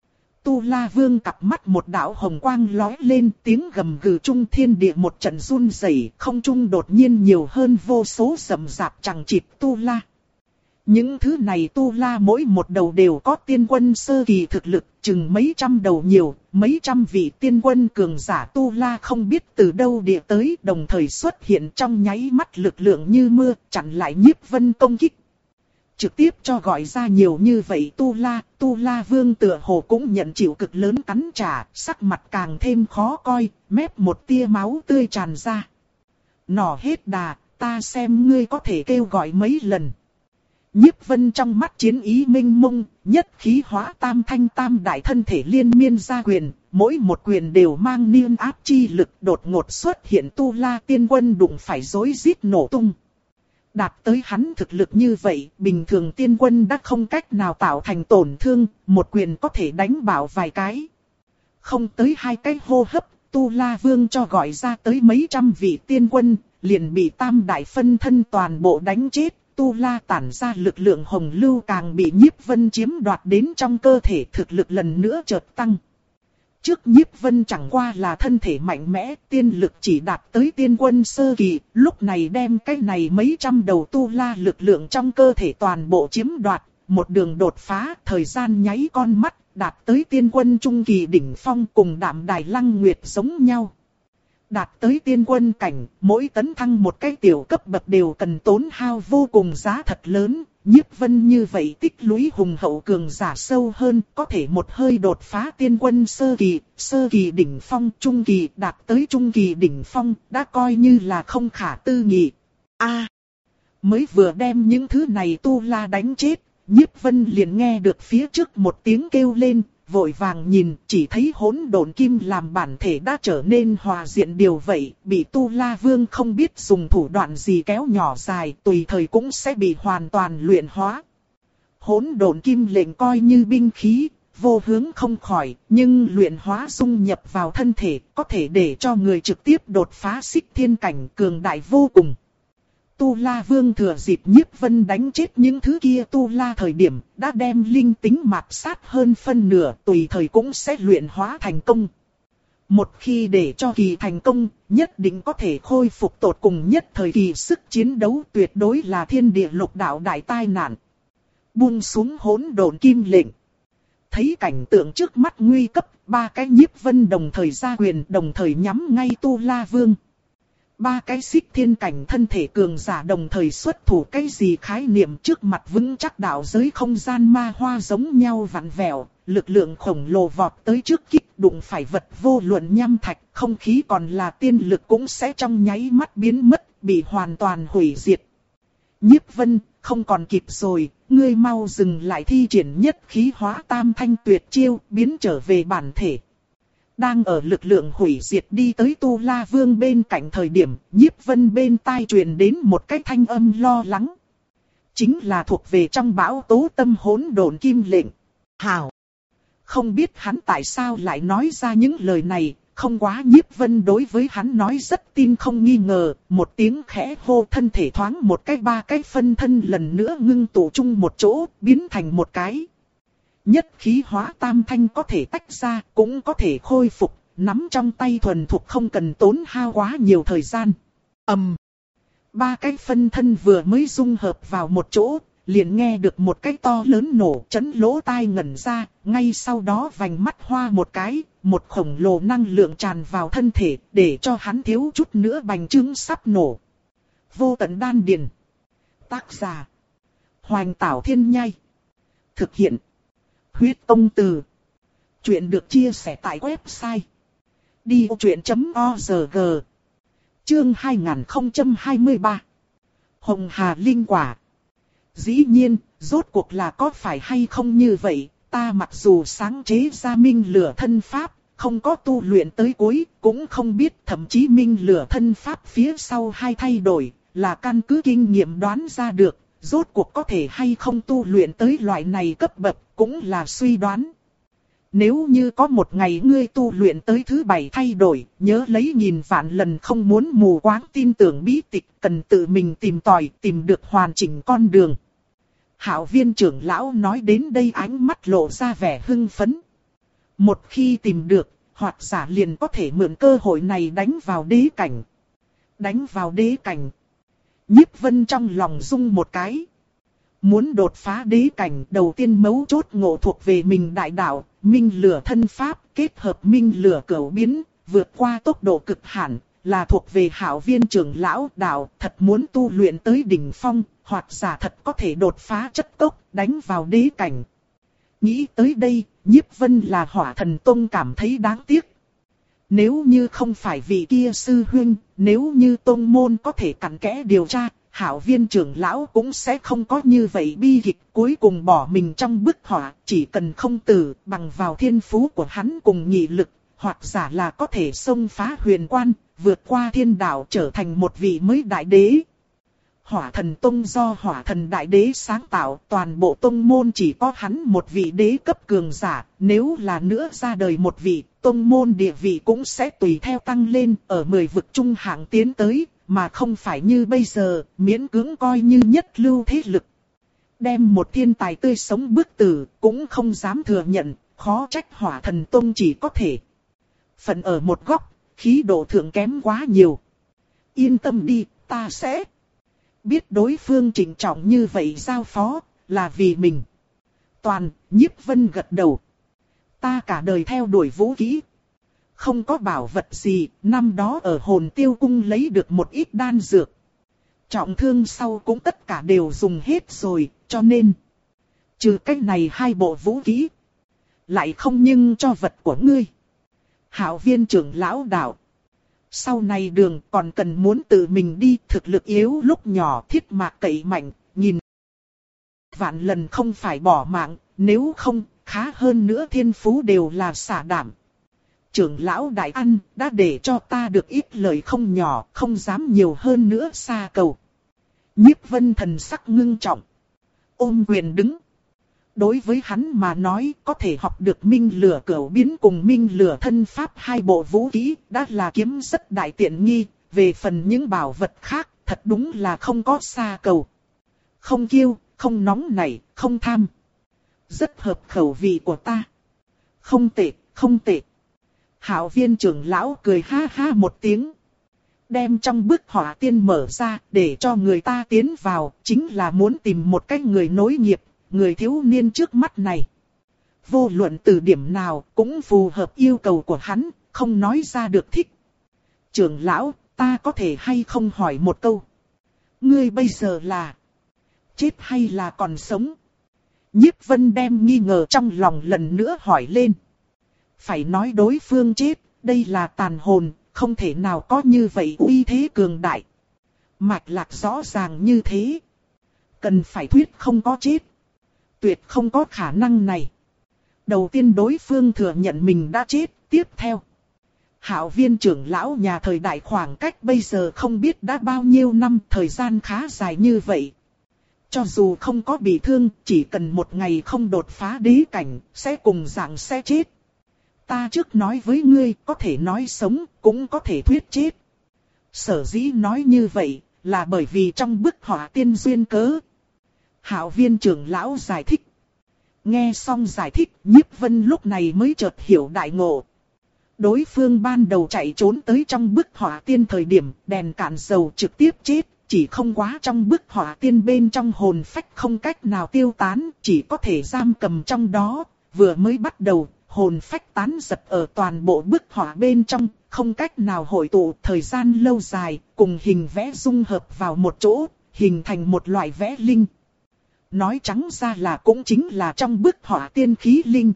Tu La Vương cặp mắt một đạo hồng quang lóe lên, tiếng gầm gừ trung thiên địa một trận run rẩy, không trung đột nhiên nhiều hơn vô số rậm rạp chằng chịt Tu La. Những thứ này Tu La mỗi một đầu đều có tiên quân sơ kỳ thực lực, chừng mấy trăm đầu nhiều, mấy trăm vị tiên quân cường giả Tu La không biết từ đâu địa tới, đồng thời xuất hiện trong nháy mắt lực lượng như mưa, chặn lại Nhiếp Vân công kích. Trực tiếp cho gọi ra nhiều như vậy Tu La, Tu La Vương tựa hồ cũng nhận chịu cực lớn cắn trả, sắc mặt càng thêm khó coi, mép một tia máu tươi tràn ra. Nỏ hết đà, ta xem ngươi có thể kêu gọi mấy lần. Nhiếp Vân trong mắt chiến ý minh mông, nhất khí hóa tam thanh tam đại thân thể liên miên ra quyền, mỗi một quyền đều mang niên áp chi lực, đột ngột xuất hiện Tu La tiên quân đụng phải rối rít nổ tung. Đạt tới hắn thực lực như vậy, bình thường tiên quân đã không cách nào tạo thành tổn thương, một quyền có thể đánh bảo vài cái. Không tới hai cái hô hấp, Tu La Vương cho gọi ra tới mấy trăm vị tiên quân, liền bị tam đại phân thân toàn bộ đánh chết. Tu La tản ra lực lượng hồng lưu càng bị Nhiếp Vân chiếm đoạt đến trong cơ thể, thực lực lần nữa chợt tăng. Trước Nhiếp Vân chẳng qua là thân thể mạnh mẽ, tiên lực chỉ đạt tới tiên quân sơ kỳ, lúc này đem cái này mấy trăm đầu Tu La lực lượng trong cơ thể toàn bộ chiếm đoạt, một đường đột phá, thời gian nháy con mắt, đạt tới tiên quân trung kỳ đỉnh phong cùng Đạm Đài Lăng Nguyệt giống nhau. đạt tới tiên quân cảnh, mỗi tấn thăng một cái tiểu cấp bậc đều cần tốn hao vô cùng giá thật lớn. Nhiếp Vân như vậy tích lũy hùng hậu cường giả sâu hơn, có thể một hơi đột phá tiên quân sơ kỳ, sơ kỳ đỉnh phong, trung kỳ đạt tới trung kỳ đỉnh phong, đã coi như là không khả tư nghị. A, mới vừa đem những thứ này tu la đánh chết, Nhiếp Vân liền nghe được phía trước một tiếng kêu lên, vội vàng nhìn, chỉ thấy hỗn độn kim làm bản thể đã trở nên hòa diện điều vậy, bị tu la vương không biết dùng thủ đoạn gì kéo nhỏ dài, tùy thời cũng sẽ bị hoàn toàn luyện hóa. Hỗn độn kim lệnh coi như binh khí, vô hướng không khỏi, nhưng luyện hóa dung nhập vào thân thể, có thể để cho người trực tiếp đột phá xích thiên cảnh cường đại vô cùng. Tu La Vương thừa dịp Nhiếp Vân đánh chết những thứ kia Tu La thời điểm, đã đem linh tính mạt sát hơn phân nửa, tùy thời cũng sẽ luyện hóa thành công. Một khi để cho kỳ thành công, nhất định có thể khôi phục tột cùng nhất thời kỳ sức chiến đấu, tuyệt đối là thiên địa lục đạo đại tai nạn. Buông xuống hỗn độn kim lệnh. Thấy cảnh tượng trước mắt nguy cấp, ba cái Nhiếp Vân đồng thời ra quyền, đồng thời nhắm ngay Tu La Vương. Ba cái xích thiên cảnh thân thể cường giả đồng thời xuất thủ, cái gì khái niệm trước mặt vững chắc đạo giới không gian ma hoa giống nhau vặn vẹo, lực lượng khổng lồ vọt tới trước kích đụng phải vật vô luận nham thạch, không khí còn là tiên lực cũng sẽ trong nháy mắt biến mất, bị hoàn toàn hủy diệt. Nhiếp Vân, không còn kịp rồi, ngươi mau dừng lại thi triển nhất khí hóa tam thanh tuyệt chiêu, biến trở về bản thể. Đang ở lực lượng hủy diệt đi tới Tu La Vương bên cạnh thời điểm, Nhiếp Vân bên tai truyền đến một cái thanh âm lo lắng. Chính là thuộc về trong bão tố tâm hỗn độn kim lệnh. Hào! Không biết hắn tại sao lại nói ra những lời này, không quá Nhiếp Vân đối với hắn nói rất tin không nghi ngờ, một tiếng khẽ hô, thân thể thoáng một cái ba cái phân thân lần nữa ngưng tụ chung một chỗ, biến thành một cái. Nhất khí hóa tam thanh có thể tách ra, cũng có thể khôi phục, nắm trong tay thuần thục không cần tốn hao quá nhiều thời gian. ầm, um, ba cái phân thân vừa mới dung hợp vào một chỗ, liền nghe được một cái to lớn nổ, chấn lỗ tai ngẩn ra, ngay sau đó vành mắt hoa một cái, một khổng lồ năng lượng tràn vào thân thể, để cho hắn thiếu chút nữa bành trướng sắp nổ. Vô tận đan điền. Tác giả: Hoành Tảo Thiên Nhai. Thực hiện: Huyết Tông Từ. Chuyện được chia sẻ tại website đi ô chuyện chấm org. Chương hai nghìn không trăm hai mươi ba. Hồng Hà Linh Quả. Dĩ nhiên, rốt cuộc là có phải hay không như vậy, ta mặc dù sáng chế ra minh lửa thân pháp, không có tu luyện tới cuối, cũng không biết thậm chí minh lửa thân pháp phía sau hai thay đổi, là căn cứ kinh nghiệm đoán ra được. Rốt cuộc có thể hay không tu luyện tới loại này cấp bậc, cũng là suy đoán. Nếu như có một ngày ngươi tu luyện tới thứ bảy thay đổi, nhớ lấy nghìn vạn lần không muốn mù quáng tin tưởng bí tịch, cần tự mình tìm tòi, tìm được hoàn chỉnh con đường. Hạo Viên trưởng lão nói đến đây ánh mắt lộ ra vẻ hưng phấn. Một khi tìm được, hoặc giả liền có thể mượn cơ hội này đánh vào đế cảnh. Đánh vào đế cảnh. Nhiếp Vân trong lòng rung một cái. Muốn đột phá đế cảnh, đầu tiên mấu chốt ngộ thuộc về mình đại đạo, minh lửa thân pháp, kết hợp minh lửa cửu biến, vượt qua tốc độ cực hạn, là thuộc về Hạo Viên trưởng lão đạo, thật muốn tu luyện tới đỉnh phong, hoặc giả thật có thể đột phá chất cốc, đánh vào đế cảnh. Nghĩ tới đây, Nhiếp Vân là Hỏa Thần Tông cảm thấy đáng tiếc. Nếu như không phải vị kia sư huynh, nếu như tông môn có thể cặn kẽ điều tra, Hạo Viên trưởng lão cũng sẽ không có như vậy bi kịch, cuối cùng bỏ mình trong bức hỏa, chỉ cần không tử, bằng vào thiên phú của hắn cùng nghị lực, hoặc giả là có thể xông phá huyền quan, vượt qua thiên đạo trở thành một vị mới đại đế. Hỏa Thần Tông do Hỏa Thần Đại Đế sáng tạo, toàn bộ tông môn chỉ có hắn một vị đế cấp cường giả, nếu là nữa ra đời một vị, tông môn địa vị cũng sẽ tùy theo tăng lên, ở mười vực trung hạng tiến tới, mà không phải như bây giờ, miễn cưỡng coi như nhất lưu thế lực. Đem một thiên tài tươi sống bức tử, cũng không dám thừa nhận, khó trách Hỏa Thần Tông chỉ có thể phận ở một góc, khí độ thượng kém quá nhiều. Yên tâm đi, ta sẽ biết đối phương trịnh trọng như vậy giao phó, là vì mình. Toàn, Nhiếp Vân gật đầu. Ta cả đời theo đuổi vũ khí. Không có bảo vật gì, năm đó ở hồn tiêu cung lấy được một ít đan dược. Trọng thương sau cũng tất cả đều dùng hết rồi, cho nên trừ cách này hai bộ vũ khí, lại không nhưng cho vật của ngươi. Hạo Viên trưởng lão đạo. Sau này đường còn cần muốn tự mình đi, thực lực yếu lúc nhỏ thiết mạc cậy mạnh, nhìn vạn lần không phải bỏ mạng, nếu không, khá hơn nữa thiên phú đều là xả đảm. Trưởng lão đại ăn, đã để cho ta được ít lời không nhỏ, không dám nhiều hơn nữa xa cầu. Nhiếp Vân thần sắc ngưng trọng, ôm quyền đứng. Đối với hắn mà nói, có thể học được minh lửa cửu biến cùng minh lửa thân pháp hai bộ vũ khí, đã là kiếm rất đại tiện nghi. Về phần những bảo vật khác, thật đúng là không có xa cầu. Không kiêu, không nóng nảy, không tham. Rất hợp khẩu vị của ta. Không tệ, không tệ. Hạo Viên trưởng lão cười ha ha một tiếng. Đem trong bức họa tiên mở ra, để cho người ta tiến vào, chính là muốn tìm một cái người nối nghiệp. Người thiếu niên trước mắt này, vô luận từ điểm nào cũng phù hợp yêu cầu của hắn, không nói ra được thích. Trưởng lão, ta có thể hay không hỏi một câu? Ngươi bây giờ là chết hay là còn sống? Nhiếp Vân đem nghi ngờ trong lòng lần nữa hỏi lên. Phải nói đối phương chết, đây là tàn hồn, không thể nào có như vậy uy thế cường đại. Mạch lạc rõ ràng như thế, cần phải thuyết không có chết. Tuyệt không có khả năng này. Đầu tiên đối phương thừa nhận mình đã chết, tiếp theo. Hạo Viên trưởng lão nhà thời đại khoảng cách bây giờ không biết đã bao nhiêu năm, thời gian khá dài như vậy. Cho dù không có bị thương, chỉ cần một ngày không đột phá đế cảnh, sẽ cùng dạng sẽ chết. Ta trước nói với ngươi, có thể nói sống, cũng có thể thuyết chết. Sở dĩ nói như vậy, là bởi vì trong bức họa tiên duyên cớ. Hạo Viên trưởng lão giải thích. Nghe xong giải thích, Nhiếp Vân lúc này mới chợt hiểu đại ngộ. Đối phương ban đầu chạy trốn tới trong bức họa tiên thời điểm, đèn cạn dầu trực tiếp chết, chỉ không quá trong bức họa tiên bên trong hồn phách không cách nào tiêu tán, chỉ có thể giam cầm trong đó. Vừa mới bắt đầu, hồn phách tán giật ở toàn bộ bức họa bên trong, không cách nào hội tụ, thời gian lâu dài, cùng hình vẽ dung hợp vào một chỗ, hình thành một loại vẽ linh. Nói trắng ra là cũng chính là trong bức họa tiên khí linh.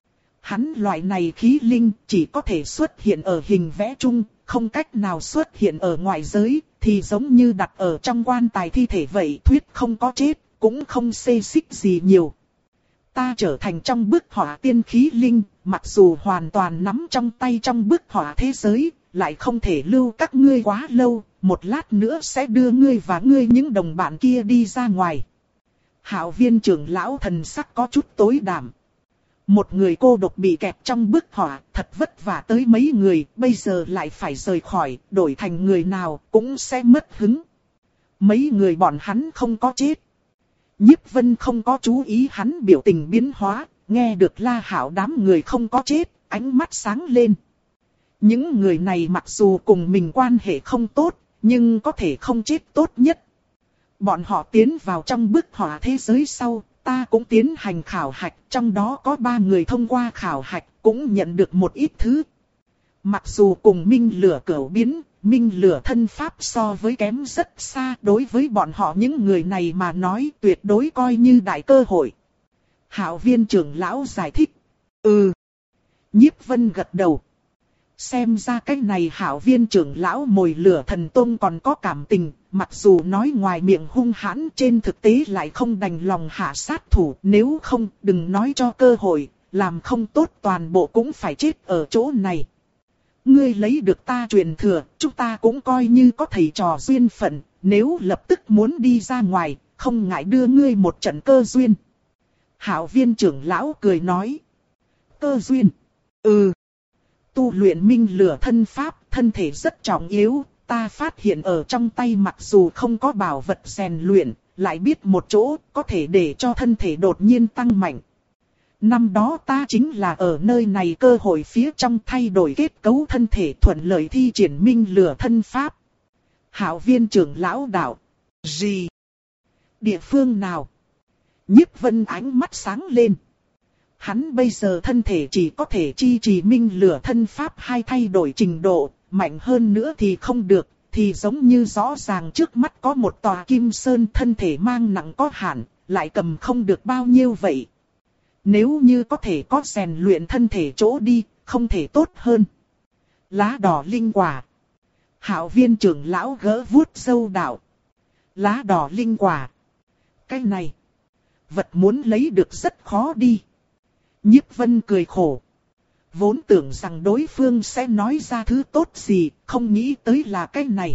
Hắn loại này khí linh chỉ có thể xuất hiện ở hình vẽ chung, không cách nào xuất hiện ở ngoại giới, thì giống như đặt ở trong quan tài thi thể vậy, thuyết không có chết, cũng không xê xích gì nhiều. Ta trở thành trong bức họa tiên khí linh, mặc dù hoàn toàn nắm trong tay trong bức họa thế giới, lại không thể lưu các ngươi quá lâu, một lát nữa sẽ đưa ngươi và ngươi những đồng bạn kia đi ra ngoài. Hạo Viên trưởng lão thần sắc có chút tối đạm. Một người cô độc bị kẹp trong bức họa, thật vất vả tới mấy người, bây giờ lại phải rời khỏi, đổi thành người nào cũng sẽ mất hứng. Mấy người bọn hắn không có chết. Nhiếp Vân không có chú ý hắn biểu tình biến hóa, nghe được La Hạo đám người không có chết, ánh mắt sáng lên. Những người này mặc dù cùng mình quan hệ không tốt, nhưng có thể không chết tốt nhất. Bọn họ tiến vào trong bức họa thế giới sau, ta cũng tiến hành khảo hạch, trong đó có ba người thông qua khảo hạch, cũng nhận được một ít thứ. Mặc dù cùng minh lửa cửu biến, minh lửa thân pháp so với kém rất xa, đối với bọn họ những người này mà nói tuyệt đối coi như đại cơ hội. Hạo Viên trưởng lão giải thích. Ừ. Nhiếp Vân gật đầu. Xem ra cái này Hạo Viên trưởng lão mồi lửa thần tông còn có cảm tình, mặc dù nói ngoài miệng hung hãn, trên thực tế lại không đành lòng hạ sát thủ, nếu không đừng nói cho cơ hội, làm không tốt toàn bộ cũng phải chết ở chỗ này. Ngươi lấy được ta truyền thừa, chúng ta cũng coi như có thầy trò duyên phận, nếu lập tức muốn đi ra ngoài, không ngại đưa ngươi một trận cơ duyên. Hạo Viên trưởng lão cười nói. Cơ duyên? Ừ. Tu luyện minh lửa thân pháp, thân thể rất trọng yếu, ta phát hiện ở trong tay mặc dù không có bảo vật rèn luyện, lại biết một chỗ có thể để cho thân thể đột nhiên tăng mạnh. Năm đó ta chính là ở nơi này cơ hội phía trong thay đổi kết cấu thân thể, thuận lợi thi triển minh lửa thân pháp. Hạo Viên trưởng lão đạo. Gì? Địa phương nào? Nhiếp Vân ánh mắt sáng lên. Hắn bây giờ thân thể chỉ có thể chi trì minh lửa thân pháp hai thay đổi trình độ, mạnh hơn nữa thì không được, thì giống như rõ ràng trước mắt có một tòa kim sơn thân thể mang nặng có hạn, lại cầm không được bao nhiêu vậy. Nếu như có thể có rèn luyện thân thể chỗ đi, không thể tốt hơn. Lá đỏ linh quả. Hạo Viên trưởng lão gỡ vuốt râu đạo. Lá đỏ linh quả. Cái này, vật muốn lấy được rất khó đi. Nhiếp Vân cười khổ. Vốn tưởng rằng đối phương sẽ nói ra thứ tốt gì, không nghĩ tới là cái này.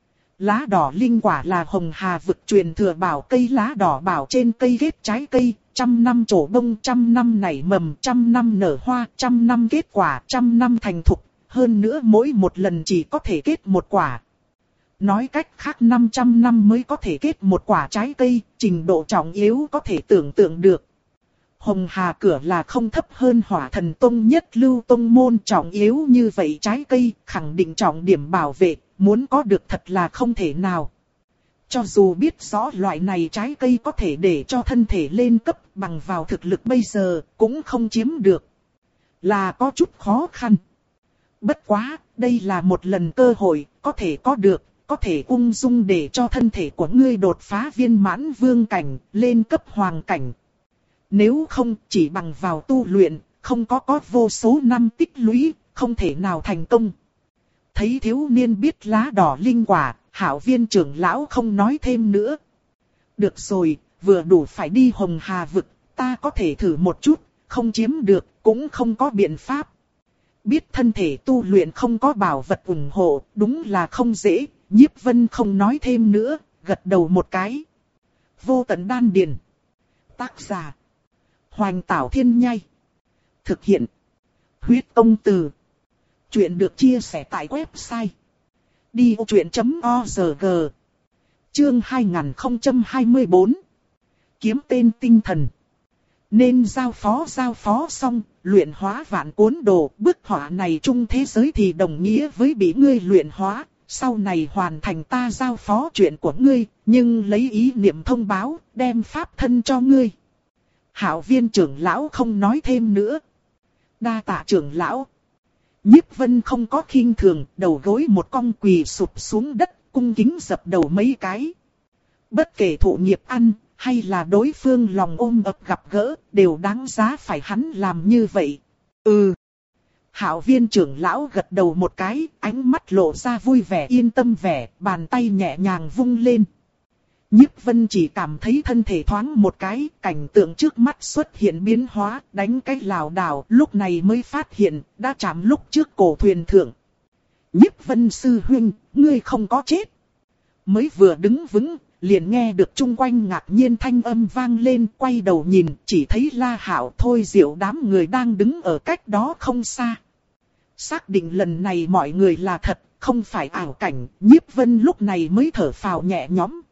Lá đỏ linh quả là Hồng Hà vực truyền thừa bảo cây lá đỏ bảo trên cây ghép trái cây, trăm năm trổ bông, trăm năm nảy mầm, trăm năm nở hoa, trăm năm kết quả, trăm năm thành thục, hơn nữa mỗi một lần chỉ có thể kết một quả. Nói cách khác năm trăm năm mới có thể kết một quả trái cây, trình độ trọng yếu có thể tưởng tượng được. Hồng Hà cửa là không thấp hơn Hỏa Thần Tông nhất lưu tông môn, trọng yếu như vậy trái cây, khẳng định trọng điểm bảo vệ, muốn có được thật là không thể nào. Cho dù biết rõ loại này trái cây có thể để cho thân thể lên cấp bằng vào thực lực bây giờ, cũng không chiếm được. Là có chút khó khăn. Bất quá, đây là một lần cơ hội, có thể có được, có thể ung dung để cho thân thể của ngươi đột phá viên mãn vương cảnh, lên cấp hoàng cảnh. Nếu không, chỉ bằng vào tu luyện, không có có vô số năm tích lũy, không thể nào thành công. Thấy thiếu niên biết lá đỏ linh quả, Hạo Viên trưởng lão không nói thêm nữa. Được rồi, vừa đủ phải đi Hồng Hà vực, ta có thể thử một chút, không chiếm được, cũng không có biện pháp. Biết thân thể tu luyện không có bảo vật ủng hộ, đúng là không dễ, Nhiếp Vân không nói thêm nữa, gật đầu một cái. Vô tận đan điền. Tác giả. Hoành Tảo Thiên Nhai. Thực hiện. Huyết Công Từ. Chuyện được chia sẻ tại website đi ô chuyện chấm org. Chương hai nghìn không trăm hai mươi tư. Kiếm tên tinh thần. Nên giao phó giao phó xong, luyện hóa vạn cuốn đồ, bức họa này chung thế giới thì đồng nghĩa với bị ngươi luyện hóa, sau này hoàn thành ta giao phó chuyện của ngươi, nhưng lấy ý niệm thông báo, đem pháp thân cho ngươi. Hạo Viên trưởng lão không nói thêm nữa. Đa tạ trưởng lão. Nhiếp Vân không có khinh thường, đầu gối một cong quỳ sụp xuống đất, cung kính dập đầu mấy cái. Bất kể thụ nghiệp ăn, hay là đối phương lòng ôm ập gặp gỡ, đều đáng giá phải hắn làm như vậy. Ừ. Hạo Viên trưởng lão gật đầu một cái, ánh mắt lộ ra vui vẻ yên tâm vẻ, bàn tay nhẹ nhàng vung lên. Nhiếp Vân chỉ cảm thấy thân thể thoáng một cái, cảnh tượng trước mắt xuất hiện biến hóa, đánh cái lảo đảo, lúc này mới phát hiện, đã chạm lúc trước cổ thuyền thượng. Nhiếp Vân sư huynh, ngươi không có chết. Mới vừa đứng vững, liền nghe được chung quanh ngạc nhiên thanh âm vang lên, quay đầu nhìn, chỉ thấy La Hạo Thôi Diệu đám người đang đứng ở cách đó không xa. Xác định lần này mọi người là thật, không phải ảo cảnh, Nhiếp Vân lúc này mới thở phào nhẹ nhõm.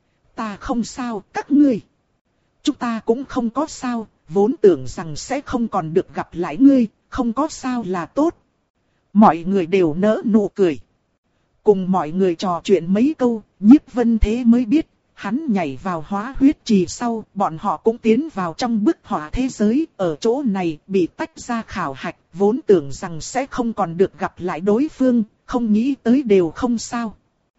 Ta không sao, các ngươi. Chúng ta cũng không có sao, vốn tưởng rằng sẽ không còn được gặp lại ngươi, không có sao là tốt. Mọi người đều nở nụ cười. Cùng mọi người trò chuyện mấy câu, Nhiếp Vân thế mới biết, hắn nhảy vào hóa huyết trì sau, bọn họ cũng tiến vào trong bức họa thế giới, ở chỗ này bị tách ra khảo hạch, vốn tưởng rằng sẽ không còn được gặp lại đối phương, không nghĩ tới đều không sao.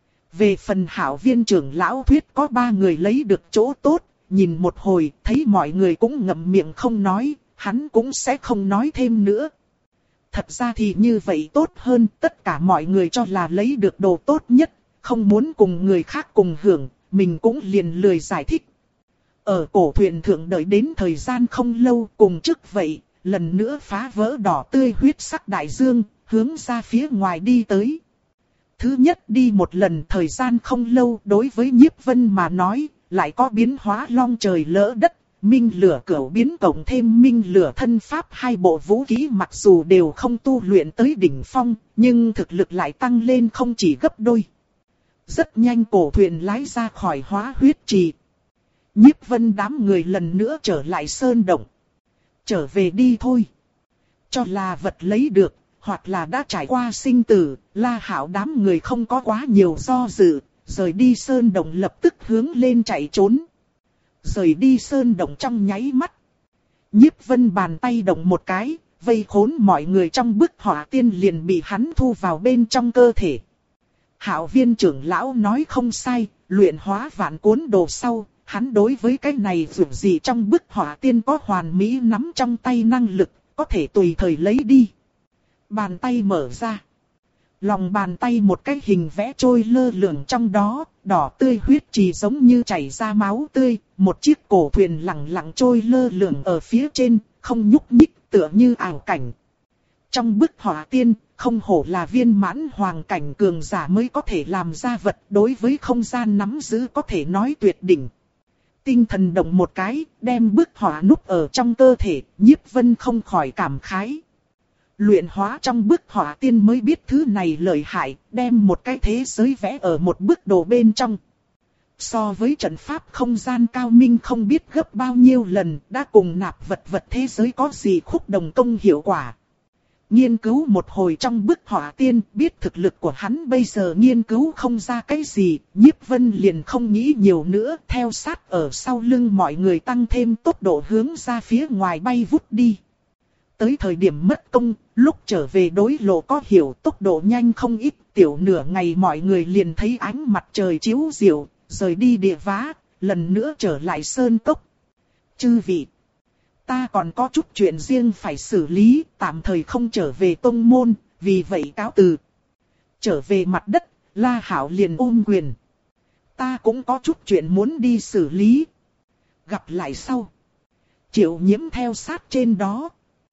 Về phần Hạo Viên trưởng lão thuyết có ba người lấy được chỗ tốt, nhìn một hồi, thấy mọi người cũng ngậm miệng không nói, hắn cũng sẽ không nói thêm nữa. Thật ra thì như vậy tốt hơn, tất cả mọi người cho là lấy được đồ tốt nhất, không muốn cùng người khác cùng hưởng, mình cũng liền lười giải thích. Ở cổ thuyền thượng đợi đến thời gian không lâu, cùng trước vậy, lần nữa phá vỡ đỏ tươi huyết sắc đại dương, hướng ra phía ngoài đi tới. Thứ nhất đi một lần thời gian không lâu, đối với Nhiếp Vân mà nói, lại có biến hóa long trời lỡ đất, minh lửa cửu biến cộng thêm minh lửa thân pháp, hai bộ vũ khí mặc dù đều không tu luyện tới đỉnh phong, nhưng thực lực lại tăng lên không chỉ gấp đôi. Rất nhanh cổ thuyền lái ra khỏi hóa huyết trì. Nhiếp Vân đám người lần nữa trở lại sơn động. Trở về đi thôi. Cho là vật lấy được, hoặc là đã trải qua sinh tử, La Hạo đám người không có quá nhiều do dự, rời đi sơn động lập tức hướng lên chạy trốn. Rời đi sơn động trong nháy mắt. Nhiếp Vân bàn tay động một cái, vây khốn mọi người trong bức họa tiên liền bị hắn thu vào bên trong cơ thể. Hạo Viên trưởng lão nói không sai, luyện hóa vạn cuốn đồ sau, hắn đối với cái này dù gì trong bức họa tiên có hoàn mỹ nắm trong tay năng lực, có thể tùy thời lấy đi. Bàn tay mở ra. Lòng bàn tay một cái hình vẽ trôi lơ lửng trong đó, đỏ tươi huyết trì giống như chảy ra máu tươi, một chiếc cổ thuyền lặng lặng trôi lơ lửng ở phía trên, không nhúc nhích, tựa như ảo cảnh. Trong bức họa tiên, không hổ là viên mãn hoàng cảnh cường giả mới có thể làm ra vật, đối với không gian nắm giữ có thể nói tuyệt đỉnh. Tinh thần động một cái, đem bức họa núp ở trong cơ thể, Nhiếp Vân không khỏi cảm khái. Luyện hóa trong bức họa tiên mới biết thứ này lợi hại, đem một cái thế giới vẽ ở một bức đồ bên trong. So với trận pháp không gian cao minh không biết gấp bao nhiêu lần, đã cùng nạp vật vật thế giới có gì khúc đồng công hiệu quả. Nghiên cứu một hồi trong bức họa tiên, biết thực lực của hắn bây giờ nghiên cứu không ra cái gì, Nhiếp Vân liền không nghĩ nhiều nữa, theo sát ở sau lưng mọi người tăng thêm tốc độ hướng ra phía ngoài bay vút đi. Tới thời điểm mất công, lúc trở về đối lộ có hiểu tốc độ nhanh không ít, tiểu nửa ngày mọi người liền thấy ánh mặt trời chiếu diệu, rời đi địa vá, lần nữa trở lại sơn cốc. Chư vị, ta còn có chút chuyện riêng phải xử lý, tạm thời không trở về tông môn, vì vậy cáo từ. Trở về mặt đất, La Hạo liền ôm quyền. Ta cũng có chút chuyện muốn đi xử lý. Gặp lại sau. Triệu Nhiễm theo sát trên đó.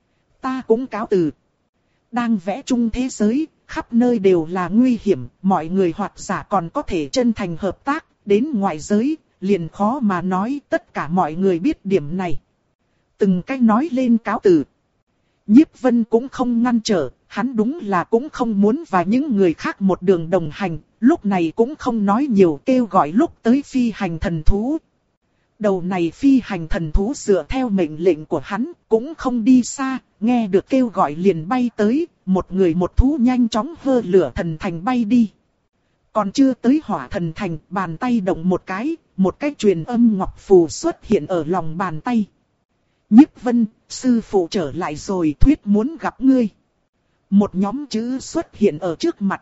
Ta cũng cáo từ. Đang vẽ chung thế giới, khắp nơi đều là nguy hiểm, mọi người hoặc giả còn có thể chân thành hợp tác, đến ngoại giới, liền khó mà nói, tất cả mọi người biết điểm này. Từng cách nói lên cáo từ. Nhiếp Vân cũng không ngăn trở, hắn đúng là cũng không muốn và những người khác một đường đồng hành, lúc này cũng không nói nhiều, kêu gọi lúc tới phi hành thần thú. Đầu này phi hành thần thú dựa theo mệnh lệnh của hắn, cũng không đi xa, nghe được kêu gọi liền bay tới, một người một thú nhanh chóng hơ lửa thần thành bay đi. Còn chưa tới hỏa thần thành, bàn tay động một cái, một cái truyền âm ngọc phù xuất hiện ở lòng bàn tay. Nhiếp Vân, sư phụ trở lại rồi, thuyết muốn gặp ngươi. Một nhóm chữ xuất hiện ở trước mặt.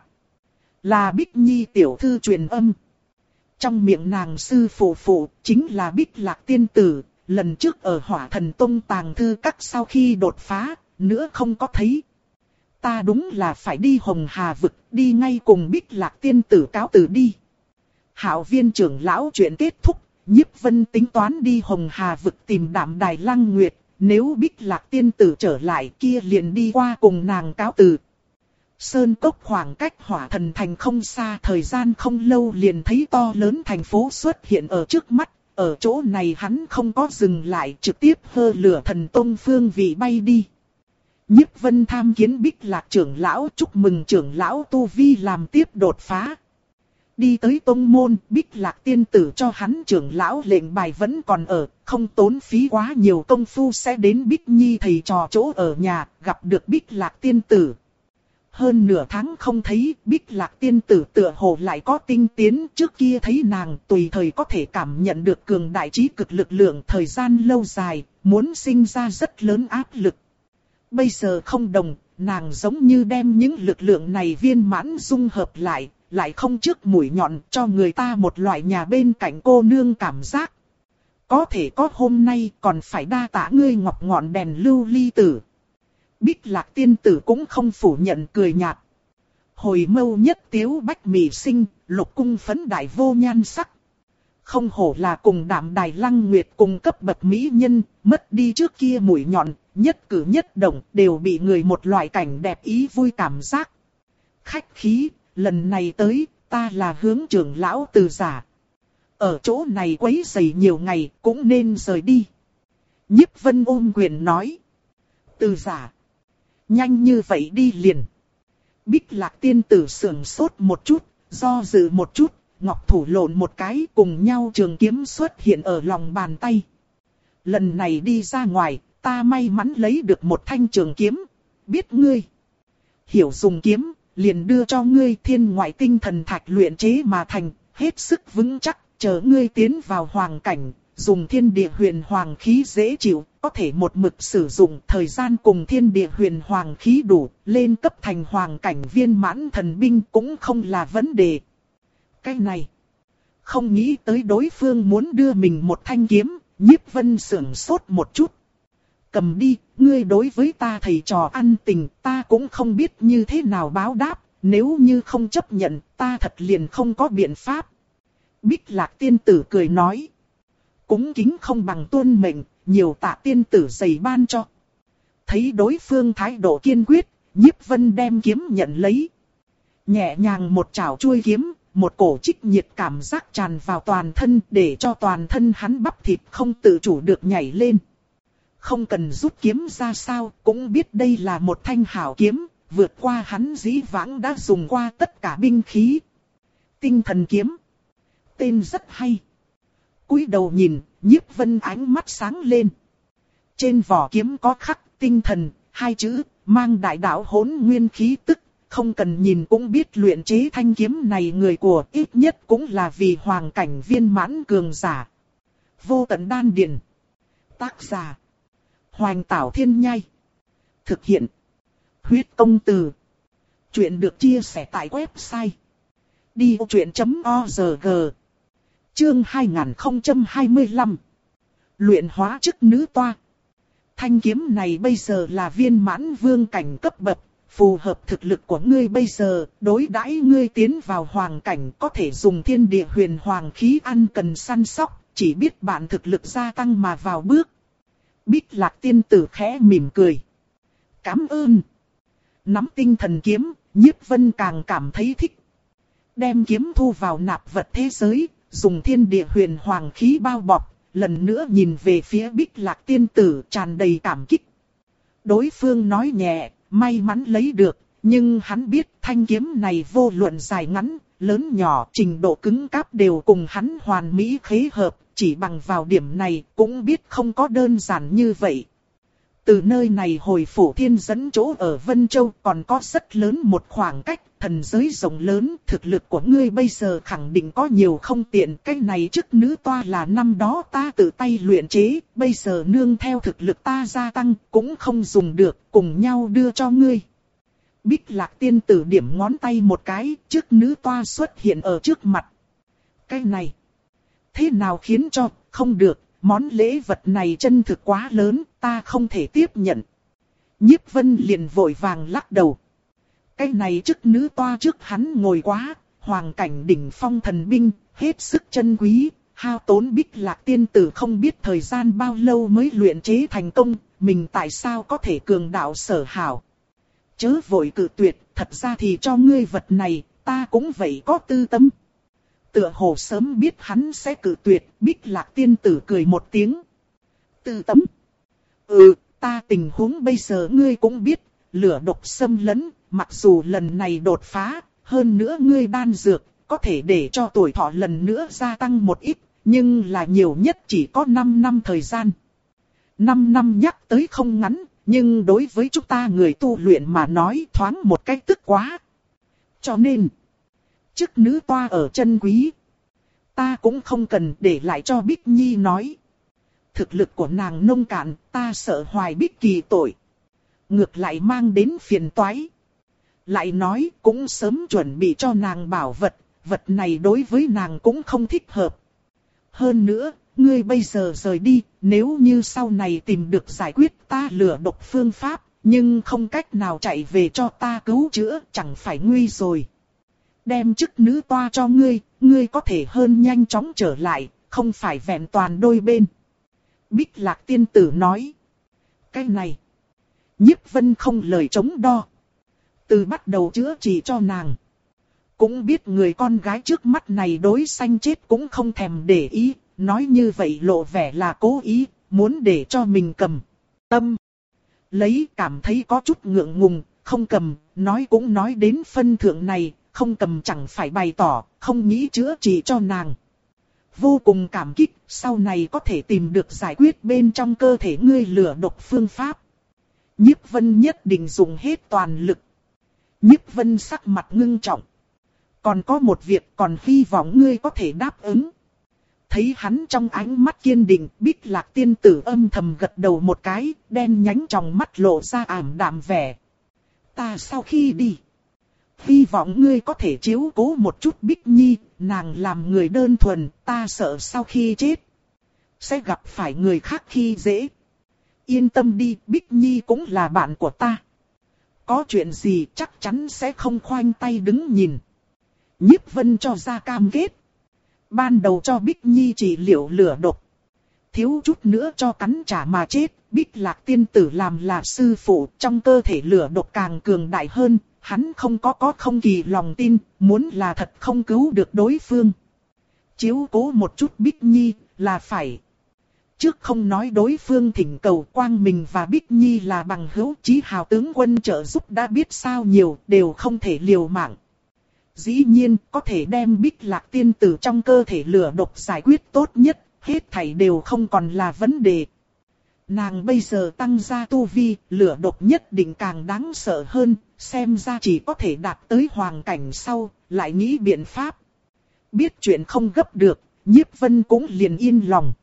Là Bích Nhi tiểu thư truyền âm. Trong miệng nàng sư phụ phụ, chính là Bích Lạc tiên tử, lần trước ở Hỏa Thần Tông tàng thư các sau khi đột phá, nữa không có thấy. Ta đúng là phải đi Hồng Hà vực, đi ngay cùng Bích Lạc tiên tử cáo từ đi. Hạo Viên trưởng lão chuyện kết thúc, Nhiếp Vân tính toán đi Hồng Hà vực tìm Đạm Đài Lăng Nguyệt, nếu Bích Lạc tiên tử trở lại kia liền đi qua cùng nàng cáo từ. Sơn cốc khoảng cách Hỏa Thần thành không xa, thời gian không lâu liền thấy to lớn thành phố xuất hiện ở trước mắt, ở chỗ này hắn không có dừng lại, trực tiếp hơ lửa thần tông phương vị bay đi. Nhiếp Vân tham kiến Bích Lạc trưởng lão, chúc mừng trưởng lão tu vi làm tiếp đột phá. Đi tới tông môn, Bích Lạc tiên tử cho hắn trưởng lão lệnh bài vẫn còn ở, không tốn phí quá nhiều công phu sẽ đến Bích Nhi thầy trò chỗ ở nhà, gặp được Bích Lạc tiên tử. Hơn nửa tháng không thấy, Bích Lạc tiên tử tựa hồ lại có tinh tiến, trước kia thấy nàng tùy thời có thể cảm nhận được cường đại trí cực lực lượng, thời gian lâu dài, muốn sinh ra rất lớn áp lực. Bây giờ không đồng, nàng giống như đem những lực lượng này viên mãn dung hợp lại, lại không trước mũi nhọn, cho người ta một loại nhà bên cạnh cô nương cảm giác. Có thể có hôm nay còn phải đa tạ ngươi ngọc ngọn đèn lưu ly tử. Bích Lạc tiên tử cũng không phủ nhận, cười nhạt. Hồi mâu nhất tiếu bách mị sinh, lục cung phấn đại vô nhan sắc. Không hổ là cùng Đạm Đài Lăng Nguyệt cùng cấp bậc mỹ nhân, mất đi trước kia mũi nhọn, nhất cử nhất động đều bị người một loại cảnh đẹp ý vui cảm giác. Khách khí, lần này tới, ta là hướng trưởng lão Từ giả. Ở chỗ này quấy rầy nhiều ngày, cũng nên rời đi. Nhiếp Vân ôm quyền nói. Từ giả. Nhanh như vậy đi liền. Bích Lạc tiên tử sưởng sốt một chút, do dự một chút, ngọc thủ lộn một cái, cùng nhau trường kiếm xuất hiện ở lòng bàn tay. Lần này đi ra ngoài, ta may mắn lấy được một thanh trường kiếm. Biết ngươi hiểu dùng kiếm, liền đưa cho ngươi thiên ngoại tinh thần thạch luyện chế mà thành, hết sức vững chắc, chờ ngươi tiến vào hoàng cảnh, dùng thiên địa huyền hoàng khí dễ chịu, có thể một mực sử dụng thời gian cùng thiên địa huyền hoàng khí đủ, lên cấp thành hoàng cảnh viên mãn thần binh cũng không là vấn đề. Cái này, không nghĩ tới đối phương muốn đưa mình một thanh kiếm, Nhiếp Vân sưởng sốt một chút. Cầm đi, ngươi đối với ta thầy trò ăn tình, ta cũng không biết như thế nào báo đáp, nếu như không chấp nhận, ta thật liền không có biện pháp. Bích Lạc tiên tử cười nói. Cúng kính không bằng tuân mệnh, nhiều tạ tiên tử dày ban cho. Thấy đối phương thái độ kiên quyết, Nhiếp Vân đem kiếm nhận lấy. Nhẹ nhàng một chảo chuôi kiếm, một cổ trích nhiệt cảm giác tràn vào toàn thân để cho toàn thân hắn bắp thịt không tự chủ được nhảy lên. Không cần rút kiếm ra sao, cũng biết đây là một thanh hảo kiếm, vượt qua hắn dĩ vãng đã dùng qua tất cả binh khí. Tinh thần kiếm. Tên rất hay. Cúi đầu nhìn, Nhiếp Vân ánh mắt sáng lên. Trên vỏ kiếm có khắc tinh thần, hai chữ, mang đại đạo hỗn nguyên khí tức. Không cần nhìn cũng biết luyện chế thanh kiếm này người của ít nhất cũng là vì hoàng cảnh viên mãn cường giả. Vô tận đan điền. Tác giả. Hoành Tảo Thiên Nhai. Thực hiện. Huyết Công Từ. Chuyện được chia sẻ tại website. đi ô chuyện chấm o rờ giê. Chương hai nghìn không trăm hai mươi lăm. Luyện hóa chức nữ toa. Thanh kiếm này bây giờ là viên mãn vương cảnh cấp bậc. Phù hợp thực lực của ngươi bây giờ, đối đãi ngươi tiến vào hoàng cảnh có thể dùng thiên địa huyền hoàng khí ăn cần săn sóc, chỉ biết bạn thực lực gia tăng mà vào bước. Bích Lạc tiên tử khẽ mỉm cười. Cảm ơn. Nắm tinh thần kiếm, Nhiếp Vân càng cảm thấy thích. Đem kiếm thu vào nạp vật thế giới, dùng thiên địa huyền hoàng khí bao bọc, lần nữa nhìn về phía Bích Lạc tiên tử tràn đầy cảm kích. Đối phương nói nhẹ. May mắn lấy được, nhưng hắn biết thanh kiếm này vô luận dài ngắn, lớn nhỏ, trình độ cứng cáp đều cùng hắn hoàn mỹ khế hợp, chỉ bằng vào điểm này cũng biết không có đơn giản như vậy. Từ nơi này hồi phủ thiên dẫn chỗ ở Vân Châu còn có rất lớn một khoảng cách, thần giới rộng lớn, thực lực của ngươi bây giờ khẳng định có nhiều không tiện. Cái này chức nữ toa là năm đó ta tự tay luyện chế, bây giờ nương theo thực lực ta gia tăng, cũng không dùng được, cùng nhau đưa cho ngươi. Bích Lạc tiên tử điểm ngón tay một cái, chức nữ toa xuất hiện ở trước mặt. Cái này, thế nào khiến cho, không được, món lễ vật này chân thực quá lớn, ta không thể tiếp nhận. Nhiếp Vân liền vội vàng lắc đầu. Cái này chức nữ toa trước hắn ngồi quá, hoàng cảnh đỉnh phong thần binh, hết sức chân quý, hao tốn Bích Lạc tiên tử không biết thời gian bao lâu mới luyện chế thành công, mình tại sao có thể cường đạo sở hảo. Chớ vội cự tuyệt, thật ra thì cho ngươi vật này, ta cũng vậy có tư tâm. Tựa hồ sớm biết hắn sẽ cự tuyệt, Bích Lạc tiên tử cười một tiếng. Tư tâm? Ừ, ta tình huống bây giờ ngươi cũng biết, lửa độc xâm lấn, mặc dù lần này đột phá, hơn nữa ngươi đan dược, có thể để cho tuổi thọ lần nữa gia tăng một ít, nhưng là nhiều nhất chỉ có năm năm thời gian. năm năm nhắc tới không ngắn, nhưng đối với chúng ta người tu luyện mà nói thoáng một cách tức quá. Cho nên, chức nữ toa ở chân quý, ta cũng không cần để lại cho Bích Nhi nói. Thực lực của nàng nông cạn, ta sợ hoài Bích Kỳ tội. Ngược lại mang đến phiền toái. Lại nói cũng sớm chuẩn bị cho nàng bảo vật, vật này đối với nàng cũng không thích hợp. Hơn nữa, ngươi bây giờ rời đi, nếu như sau này tìm được giải quyết ta lừa độc phương pháp, nhưng không cách nào chạy về cho ta cứu chữa, chẳng phải nguy rồi. Đem chức nữ toa cho ngươi, ngươi có thể hơn nhanh chóng trở lại, không phải vẹn toàn đôi bên. Bích Lạc tiên tử nói. Cái này, Nhiếp Vân không lời chống đo. Từ bắt đầu chữa trị cho nàng. Cũng biết người con gái trước mắt này đối sanh chết cũng không thèm để ý, nói như vậy lộ vẻ là cố ý, muốn để cho mình cầm. Tâm. Lấy cảm thấy có chút ngượng ngùng, không cầm, nói cũng nói đến phân thượng này, không cầm chẳng phải bày tỏ, không nghĩ chữa trị cho nàng. Vô cùng cảm kích, sau này có thể tìm được giải quyết bên trong cơ thể ngươi lửa độc phương pháp. Nhiếp Vân nhất định dùng hết toàn lực. Nhiếp Vân sắc mặt ngưng trọng. Còn có một việc còn hy vọng ngươi có thể đáp ứng. Thấy hắn trong ánh mắt kiên định, Bích Lạc tiên tử âm thầm gật đầu một cái, đen nhánh trong mắt lộ ra ảm đạm vẻ. Ta sau khi đi, hy vọng ngươi có thể chiếu cố một chút Bích Nhi, nàng làm người đơn thuần, ta sợ sau khi chết sẽ gặp phải người khác khi dễ. Yên tâm đi, Bích Nhi cũng là bạn của ta. Có chuyện gì chắc chắn sẽ không khoanh tay đứng nhìn. Nhiếp Vân cho ra cam kết. Ban đầu cho Bích Nhi trị liệu lửa độc, thiếu chút nữa cho cắn trả mà chết. Bích Lạc tiên tử làm là sư phụ, trong cơ thể lửa độc càng cường đại hơn. Hắn không có có không kỳ lòng tin, muốn là thật không cứu được đối phương. Chiếu cố một chút Bích Nhi là phải. Trước không nói đối phương thỉnh cầu, Quang Minh và Bích Nhi là bằng hữu, Chí Hào tướng quân trợ giúp đã biết sao nhiều, đều không thể liều mạng. Dĩ nhiên, có thể đem Bích Lạc tiên tử trong cơ thể lửa độc giải quyết tốt nhất, hết thảy đều không còn là vấn đề. Nàng bây giờ tăng ra tu vi, lửa độc nhất định càng đáng sợ hơn, xem ra chỉ có thể đạt tới hoàng cảnh sau, lại nghĩ biện pháp. Biết chuyện không gấp được, Nhiếp Vân cũng liền yên lòng.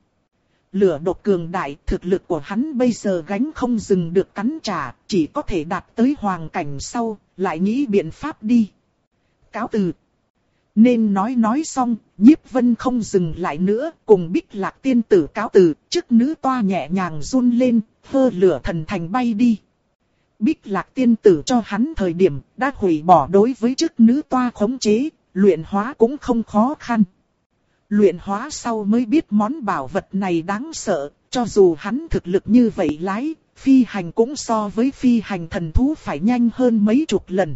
Lửa độc cường đại, thực lực của hắn bây giờ gánh không dừng được cắn trả, chỉ có thể đạt tới hoàng cảnh sau, lại nghĩ biện pháp đi. Cáo từ. Nên nói nói xong, Nhiếp Vân không dừng lại nữa, cùng Bích Lạc tiên tử cáo từ, chức nữ toa nhẹ nhàng run lên, hơ lửa thần thành bay đi. Bích Lạc tiên tử cho hắn thời điểm, đã hủy bỏ đối với chức nữ toa khống chế, luyện hóa cũng không khó khăn. Luyện hóa sau mới biết món bảo vật này đáng sợ, cho dù hắn thực lực như vậy lái, phi hành cũng so với phi hành thần thú phải nhanh hơn mấy chục lần.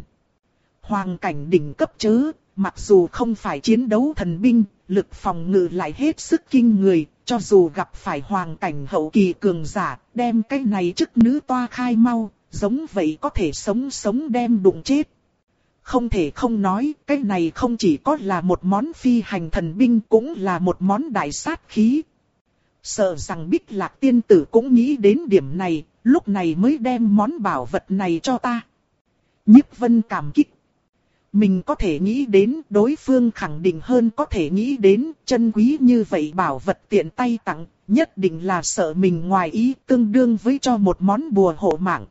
Hoàng cảnh đỉnh cấp chớ, mặc dù không phải chiến đấu thần binh, lực phòng ngự lại hết sức kinh người, cho dù gặp phải hoàng cảnh hậu kỳ cường giả, đem cái này chức nữ toa khai mau, giống vậy có thể sống sống đem đụng chết. Không thể không nói, cái này không chỉ có là một món phi hành thần binh, cũng là một món đại sát khí. Sợ rằng Bích Lạc tiên tử cũng nghĩ đến điểm này, lúc này mới đem món bảo vật này cho ta. Nhiếp Vân cảm kích. Mình có thể nghĩ đến, đối phương khẳng định hơn có thể nghĩ đến, chân quý như vậy bảo vật tiện tay tặng, nhất định là sợ mình ngoài ý, tương đương với cho một món bùa hộ mạng.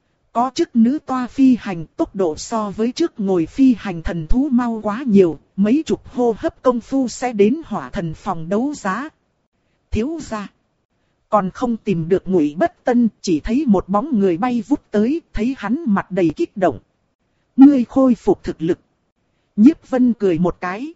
Có chức nữ toa phi hành, tốc độ so với trước ngồi phi hành thần thú mau quá nhiều, mấy chục hô hấp công phu sẽ đến Hỏa Thần phòng đấu giá. Thiếu gia, còn không tìm được Ngụy Bất Tân, chỉ thấy một bóng người bay vút tới, thấy hắn mặt đầy kích động. Ngươi khôi phục thực lực. Nhiếp Vân cười một cái.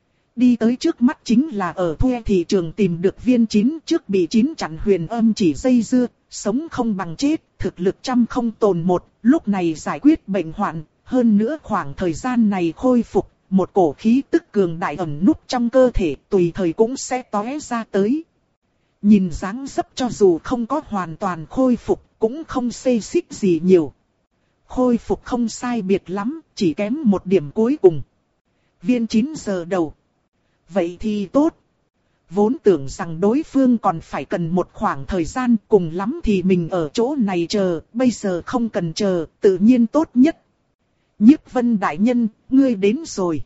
Đi tới trước mắt chính là ở thuê thị trường tìm được viên chín, trước bị chín chặn huyền âm chỉ dây dưa, sống không bằng chết, thực lực trăm không tồn một, lúc này giải quyết bệnh hoạn, hơn nữa khoảng thời gian này khôi phục, một cổ khí tức cường đại ẩn núp trong cơ thể, tùy thời cũng sẽ tóe ra tới. Nhìn dáng dấp cho dù không có hoàn toàn khôi phục, cũng không xê xích gì nhiều. Khôi phục không sai biệt lắm, chỉ kém một điểm cuối cùng. Viên chín giờ đầu. Vậy thì tốt. Vốn tưởng rằng đối phương còn phải cần một khoảng thời gian, cùng lắm thì mình ở chỗ này chờ, bây giờ không cần chờ, tự nhiên tốt nhất. Nhiếp Vân đại nhân, ngươi đến rồi.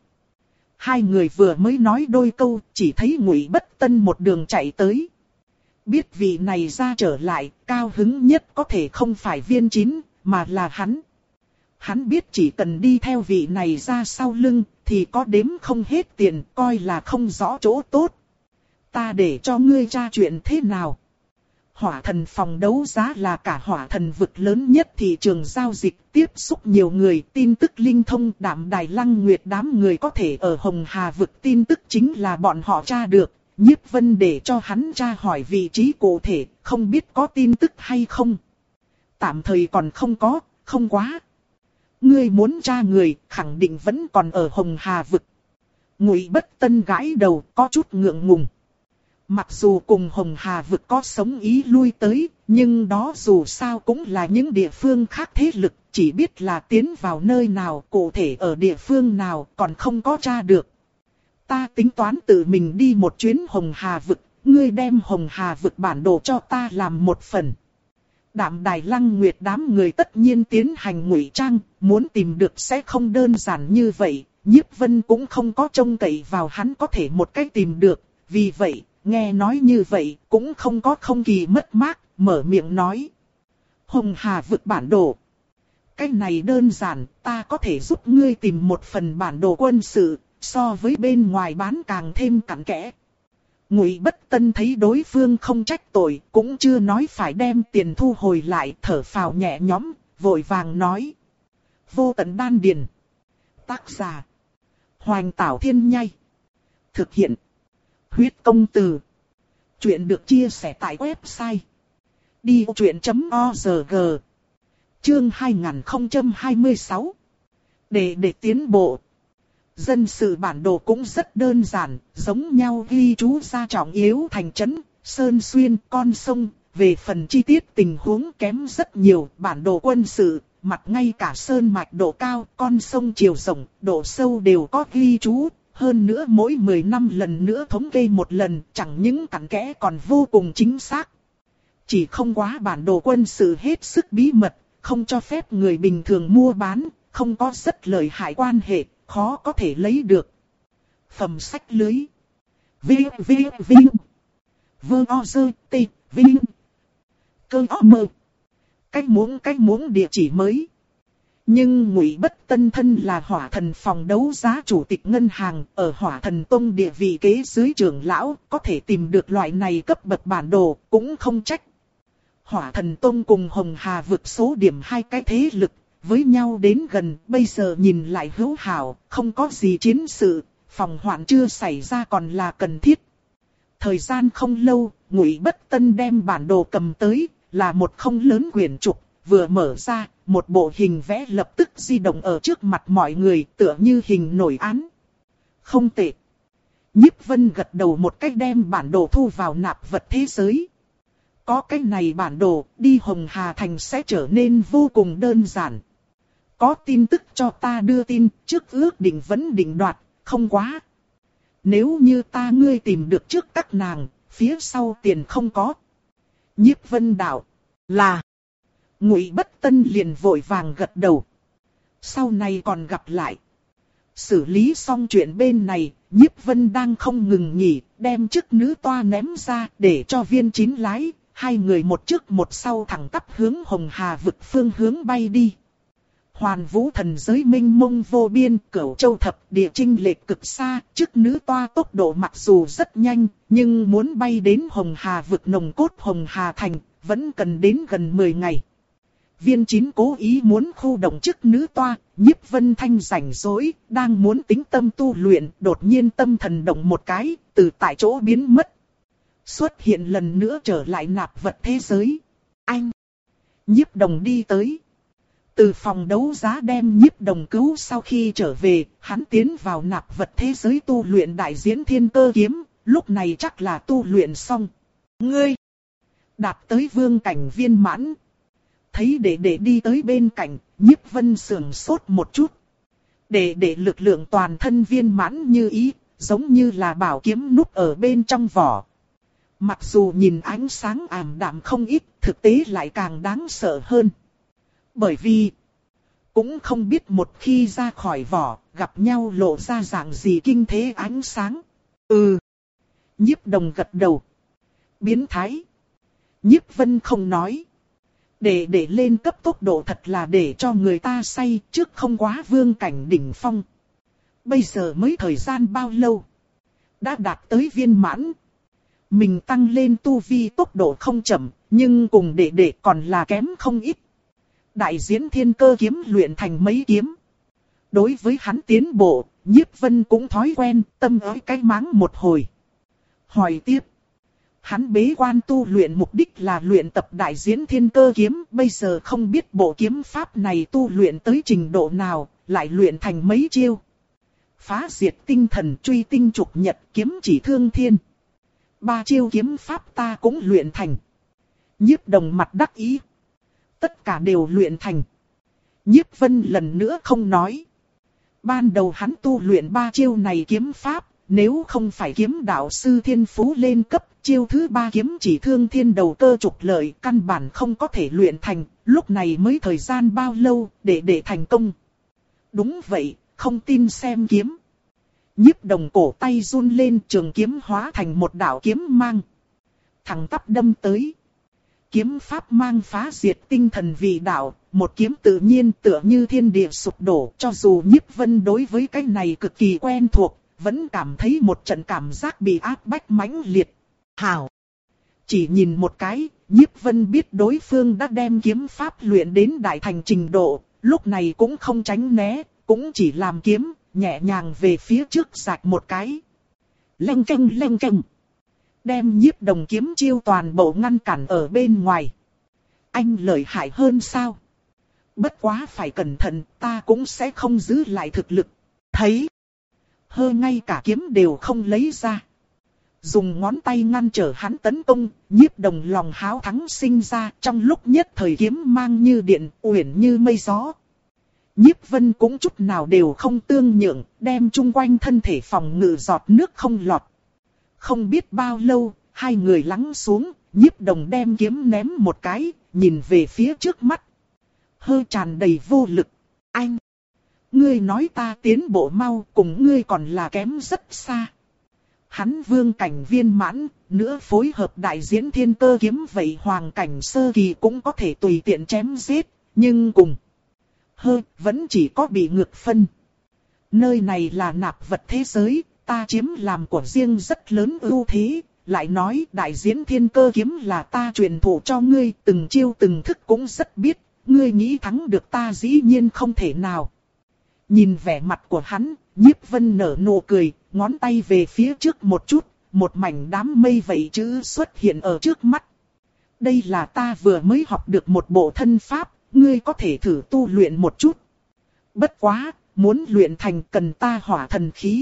Hai người vừa mới nói đôi câu, chỉ thấy Ngụy Bất Tân một đường chạy tới. Biết vị này ra trở lại, cao hứng nhất có thể không phải viên chín, mà là hắn. Hắn biết chỉ cần đi theo vị này ra sau lưng, thì có đếm không hết tiền, coi là không rõ chỗ tốt. Ta để cho ngươi tra chuyện thế nào? Hỏa Thần phòng đấu giá là cả hỏa thần vực lớn nhất thị trường giao dịch, tiếp xúc nhiều người, tin tức linh thông. Đạm Đài Lăng Nguyệt đám người có thể ở Hồng Hà vực tin tức chính là bọn họ tra được. Nhiếp Vân để cho hắn tra hỏi vị trí cụ thể, không biết có tin tức hay không. Tạm thời còn không có, không quá. Ngươi muốn tra người, khẳng định vẫn còn ở Hồng Hà vực. Ngụy Bất Tân gãi đầu, có chút ngượng ngùng. Mặc dù cùng Hồng Hà vực có sống ý lui tới, nhưng đó dù sao cũng là những địa phương khác thế lực, chỉ biết là tiến vào nơi nào, cụ thể ở địa phương nào còn không có tra được. Ta tính toán tự mình đi một chuyến Hồng Hà vực, ngươi đem Hồng Hà vực bản đồ cho ta làm một phần. Đạm Đài Lăng Nguyệt đám người tất nhiên tiến hành ngụy trang, muốn tìm được sẽ không đơn giản như vậy, Nhiếp Vân cũng không có trông cậy vào hắn có thể một cách tìm được, vì vậy, nghe nói như vậy cũng không có không kỳ mất mát, mở miệng nói. Hồng Hà vực bản đồ. Cái này đơn giản, ta có thể giúp ngươi tìm một phần bản đồ quân sự, so với bên ngoài bán càng thêm cặn kẽ. Ngụy Bất Tân thấy đối phương không trách tội, cũng chưa nói phải đem tiền thu hồi lại, thở phào nhẹ nhõm, vội vàng nói. Vô Tận Đan Điền. Tác giả. Hoành Tảo Thiên Nhai. Thực hiện. Huyết Công Từ. Chuyện được chia sẻ tại website đi vô chuyện chấm org. Chương hai nghìn không trăm hai mươi sáu. Để để tiến bộ. Dân sự bản đồ cũng rất đơn giản, giống nhau ghi chú ra trọng yếu thành trấn, sơn xuyên, con sông. Về phần chi tiết tình huống kém rất nhiều, bản đồ quân sự, mặt ngay cả sơn mạch độ cao, con sông chiều rộng, độ sâu đều có ghi chú. Hơn nữa mỗi mười năm lần nữa thống kê một lần, chẳng những cặn kẽ còn vô cùng chính xác. Chỉ không quá bản đồ quân sự hết sức bí mật, không cho phép người bình thường mua bán, không có rất lợi hại quan hệ, khó có thể lấy được. Phẩm sách lưới. Vinh, vinh, vinh. Vương o dơ, tê, vinh. Cơ o mơ. Cách muốn cách muốn địa chỉ mới. Nhưng Ngụy Bất Tân thân là Hỏa Thần phòng đấu giá chủ tịch ngân hàng, ở Hỏa Thần Tông địa vị kế dưới trưởng lão, có thể tìm được loại này cấp bậc bản đồ, cũng không trách. Hỏa Thần Tông cùng Hồng Hà vực số điểm hai cái thế lực, với nhau đến gần, bây giờ nhìn lại hữu hảo, không có gì chiến sự, phòng hoạn chưa xảy ra còn là cần thiết. Thời gian không lâu, Ngụy Bất Tân đem bản đồ cầm tới, là một không lớn quyển trục, vừa mở ra, một bộ hình vẽ lập tức di động ở trước mặt mọi người, tựa như hình nổi án. Không tệ. Nhiếp Vân gật đầu một cách đem bản đồ thu vào nạp vật thế giới. Có cái này bản đồ, đi Hồng Hà Thành sẽ trở nên vô cùng đơn giản. Có tin tức cho ta đưa tin, trước ước định vẫn định đoạt, không quá. Nếu như ta ngươi tìm được trước các nàng, phía sau tiền không có. Nhiếp Vân đạo, là. Ngụy Bất Tân liền vội vàng gật đầu. Sau này còn gặp lại. Xử lý xong chuyện bên này, Nhiếp Vân đang không ngừng nghỉ, đem chức nữ toa ném ra để cho Viên Chín lái. Hai người một trước một sau thẳng tắp hướng Hồng Hà vực phương hướng bay đi. Hoàn Vũ thần giới minh mông vô biên, Cửu Châu thập địa chinh lệch cực xa, chức nữ toa tốc độ mặc dù rất nhanh, nhưng muốn bay đến Hồng Hà vực nồng cốt Hồng Hà thành, vẫn cần đến gần mười ngày. Viên Chín cố ý muốn khu động chức nữ toa, Nhiếp Vân Thanh rảnh rỗi, đang muốn tĩnh tâm tu luyện, đột nhiên tâm thần động một cái, từ tại chỗ biến mất. Xuất hiện lần nữa trở lại nạp vật thế giới. Anh! Nhiếp Đồng đi tới. Từ phòng đấu giá đem Nhiếp Đồng cứu sau khi trở về, hắn tiến vào nạp vật thế giới tu luyện đại diễn thiên cơ kiếm, lúc này chắc là tu luyện xong. Ngươi! Đạt tới vương cảnh viên mãn. Thấy đệ đệ đi tới bên cạnh, Nhiếp Vân sườn sốt một chút. Đệ đệ lực lượng toàn thân viên mãn như ý, giống như là bảo kiếm núp ở bên trong vỏ. Mặc dù nhìn ánh sáng ảm đạm không ít, thực tế lại càng đáng sợ hơn. Bởi vì, cũng không biết một khi ra khỏi vỏ, gặp nhau lộ ra dạng gì kinh thế ánh sáng. Ừ. Nhiếp Đồng gật đầu. Biến thái. Nhiếp Vân không nói. Để để lên cấp tốc độ thật là để cho người ta say, trước không quá vương cảnh đỉnh phong. Bây giờ mới thời gian bao lâu? Đã đạt tới viên mãn. Mình tăng lên tu vi tốc độ không chậm, nhưng cùng đệ đệ còn là kém không ít. Đại diễn thiên cơ kiếm luyện thành mấy kiếm. Đối với hắn tiến bộ, Nhiếp Vân cũng thói quen, tâm ới cái máng một hồi. Hỏi tiếp. Hắn bế quan tu luyện mục đích là luyện tập đại diễn thiên cơ kiếm, bây giờ không biết bộ kiếm pháp này tu luyện tới trình độ nào, lại luyện thành mấy chiêu. Phá diệt tinh thần, truy tinh trục nhật, kiếm chỉ thương thiên. Ba chiêu kiếm pháp ta cũng luyện thành. Nhiếp Đồng mặt đắc ý. Tất cả đều luyện thành. Nhiếp Vân lần nữa không nói. Ban đầu hắn tu luyện ba chiêu này kiếm pháp, nếu không phải kiếm đạo sư thiên phú lên cấp, chiêu thứ ba kiếm chỉ thương thiên đầu cơ trục lợi, căn bản không có thể luyện thành, lúc này mới thời gian bao lâu để để thành công. Đúng vậy, không tin xem kiếm. Nhiếp Đồng cổ tay run lên, trường kiếm hóa thành một đạo kiếm mang. Thẳng tắp đâm tới. Kiếm pháp mang phá diệt tinh thần vị đạo, một kiếm tự nhiên tựa như thiên địa sụp đổ. Cho dù Nhiếp Vân đối với cái này cực kỳ quen thuộc, vẫn cảm thấy một trận cảm giác bị áp bách mãnh liệt. Hảo! Chỉ nhìn một cái, Nhiếp Vân biết đối phương đã đem kiếm pháp luyện đến đại thành trình độ, lúc này cũng không tránh né, cũng chỉ làm kiếm, nhẹ nhàng về phía trước rạch một cái. Leng keng leng keng. Đem Nhiếp Đồng kiếm chiêu toàn bộ ngăn cản ở bên ngoài. Anh lợi hại hơn sao? Bất quá phải cẩn thận, ta cũng sẽ không giữ lại thực lực. Thấy? Hơ ngay cả kiếm đều không lấy ra. Dùng ngón tay ngăn trở hắn tấn công, Nhiếp Đồng lòng háo thắng sinh ra, trong lúc nhất thời kiếm mang như điện, uyển như mây gió. Nhiếp Vân cũng chút nào đều không tương nhượng, đem chung quanh thân thể phòng ngự giọt nước không lọt. Không biết bao lâu, hai người lắng xuống, Nhiếp Đồng đem kiếm ném một cái, nhìn về phía trước mắt. Hơi tràn đầy vô lực. Anh! Ngươi nói ta tiến bộ mau, cùng ngươi còn là kém rất xa. Hắn vương cảnh viên mãn, nữa phối hợp đại diễn thiên cơ kiếm vậy hoàng cảnh sơ kỳ cũng có thể tùy tiện chém giết, nhưng cùng. Hơi, vẫn chỉ có bị ngược phân. Nơi này là nạp vật thế giới, ta chiếm làm của riêng rất lớn ưu thế, lại nói đại diễn thiên cơ kiếm là ta truyền thụ cho ngươi, từng chiêu từng thức cũng rất biết, ngươi nghĩ thắng được ta dĩ nhiên không thể nào. Nhìn vẻ mặt của hắn, Nhiếp Vân nở nụ cười, ngón tay về phía trước một chút, một mảnh đám mây vậy chữ xuất hiện ở trước mắt. Đây là ta vừa mới học được một bộ thân pháp, ngươi có thể thử tu luyện một chút. Bất quá, muốn luyện thành cần ta hỏa thần khí.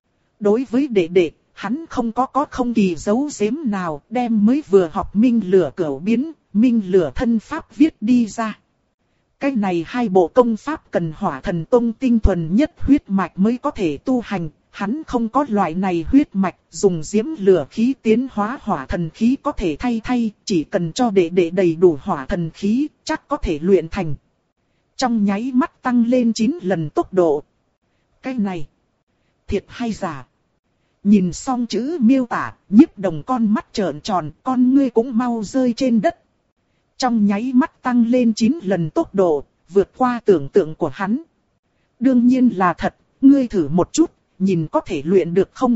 Đối với đệ đệ, hắn không có có không kỳ giấu giếm nào, đem mới vừa học minh lửa cửu biến, minh lửa thân pháp viết đi ra. Cái này hai bộ công pháp cần hỏa thần tông tinh thuần nhất huyết mạch mới có thể tu hành, hắn không có loại này huyết mạch, dùng diễm lửa khí tiến hóa hỏa thần khí có thể thay thay, chỉ cần cho đệ đệ đầy đủ hỏa thần khí, chắc có thể luyện thành. Trong nháy mắt tăng lên chín lần tốc độ. Cái này, thiệt hay giả? Nhìn xong chữ miêu tả, Nhiếp Đồng con mắt trợn tròn, con ngươi cũng mau rơi trên đất. Trong nháy mắt tăng lên chín lần tốc độ, vượt qua tưởng tượng của hắn. Đương nhiên là thật, ngươi thử một chút, nhìn có thể luyện được không?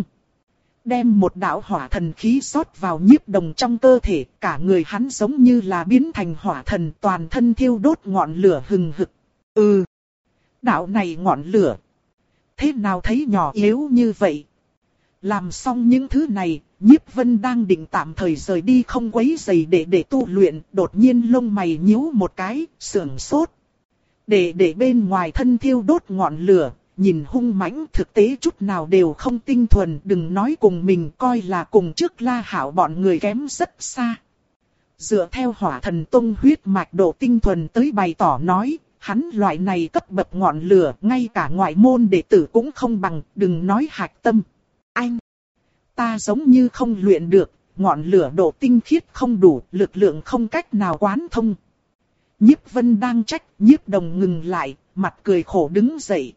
Đem một đạo hỏa thần khí rót vào Nhiếp Đồng trong cơ thể, cả người hắn giống như là biến thành hỏa thần, toàn thân thiêu đốt ngọn lửa hừng hực. Ừ, đạo này ngọn lửa, thế nào thấy nhỏ yếu như vậy? Làm xong những thứ này, Nhiếp Vân đang định tạm thời rời đi không quấy rầy để để tu luyện, đột nhiên lông mày nhíu một cái, sưởng sốt. Để để bên ngoài thân thiêu đốt ngọn lửa, nhìn hung mãnh, thực tế chút nào đều không tinh thuần, đừng nói cùng mình, coi là cùng trước La Hảo bọn người kém rất xa. Dựa theo hỏa thần tông huyết mạch độ tinh thuần tới bày tỏ nói, hắn loại này cấp bậc ngọn lửa, ngay cả ngoại môn đệ tử cũng không bằng, đừng nói hạch tâm. Anh, ta giống như không luyện được, ngọn lửa độ tinh khiết không đủ, lực lượng không cách nào quán thông. Nhiếp Vân đang trách, Nhiếp Đồng ngừng lại, mặt cười khổ đứng dậy.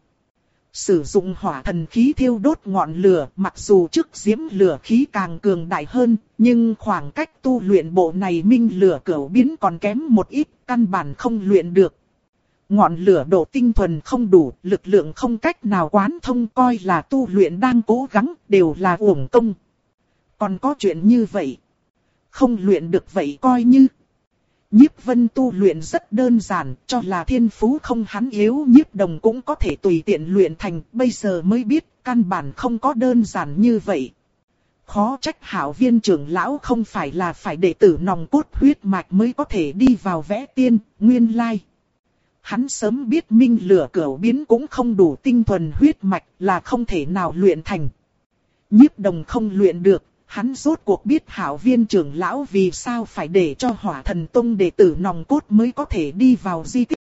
Sử dụng hỏa thần khí thiêu đốt ngọn lửa, mặc dù trước diễm lửa khí càng cường đại hơn, nhưng khoảng cách tu luyện bộ này minh lửa cửu biến còn kém một ít, căn bản không luyện được. Ngọn lửa độ tinh thuần không đủ, lực lượng không cách nào quán thông, coi là tu luyện đang cố gắng, đều là uổng công. Còn có chuyện như vậy, không luyện được vậy coi như. Nhiếp Vân tu luyện rất đơn giản, cho là thiên phú không hắn yếu, Nhiếp Đồng cũng có thể tùy tiện luyện thành, bây giờ mới biết, căn bản không có đơn giản như vậy. Khó trách Hảo Viên trưởng lão không phải là phải đệ tử nòng cốt huyết mạch mới có thể đi vào vẽ tiên, nguyên lai. Hắn sớm biết minh lửa cửu biến cũng không đủ tinh thuần huyết mạch, là không thể nào luyện thành. Nhiếp Đồng không luyện được, hắn rốt cuộc biết Hảo Viên trưởng lão vì sao phải để cho hỏa thần tông đệ tử nòng cốt mới có thể đi vào di tích.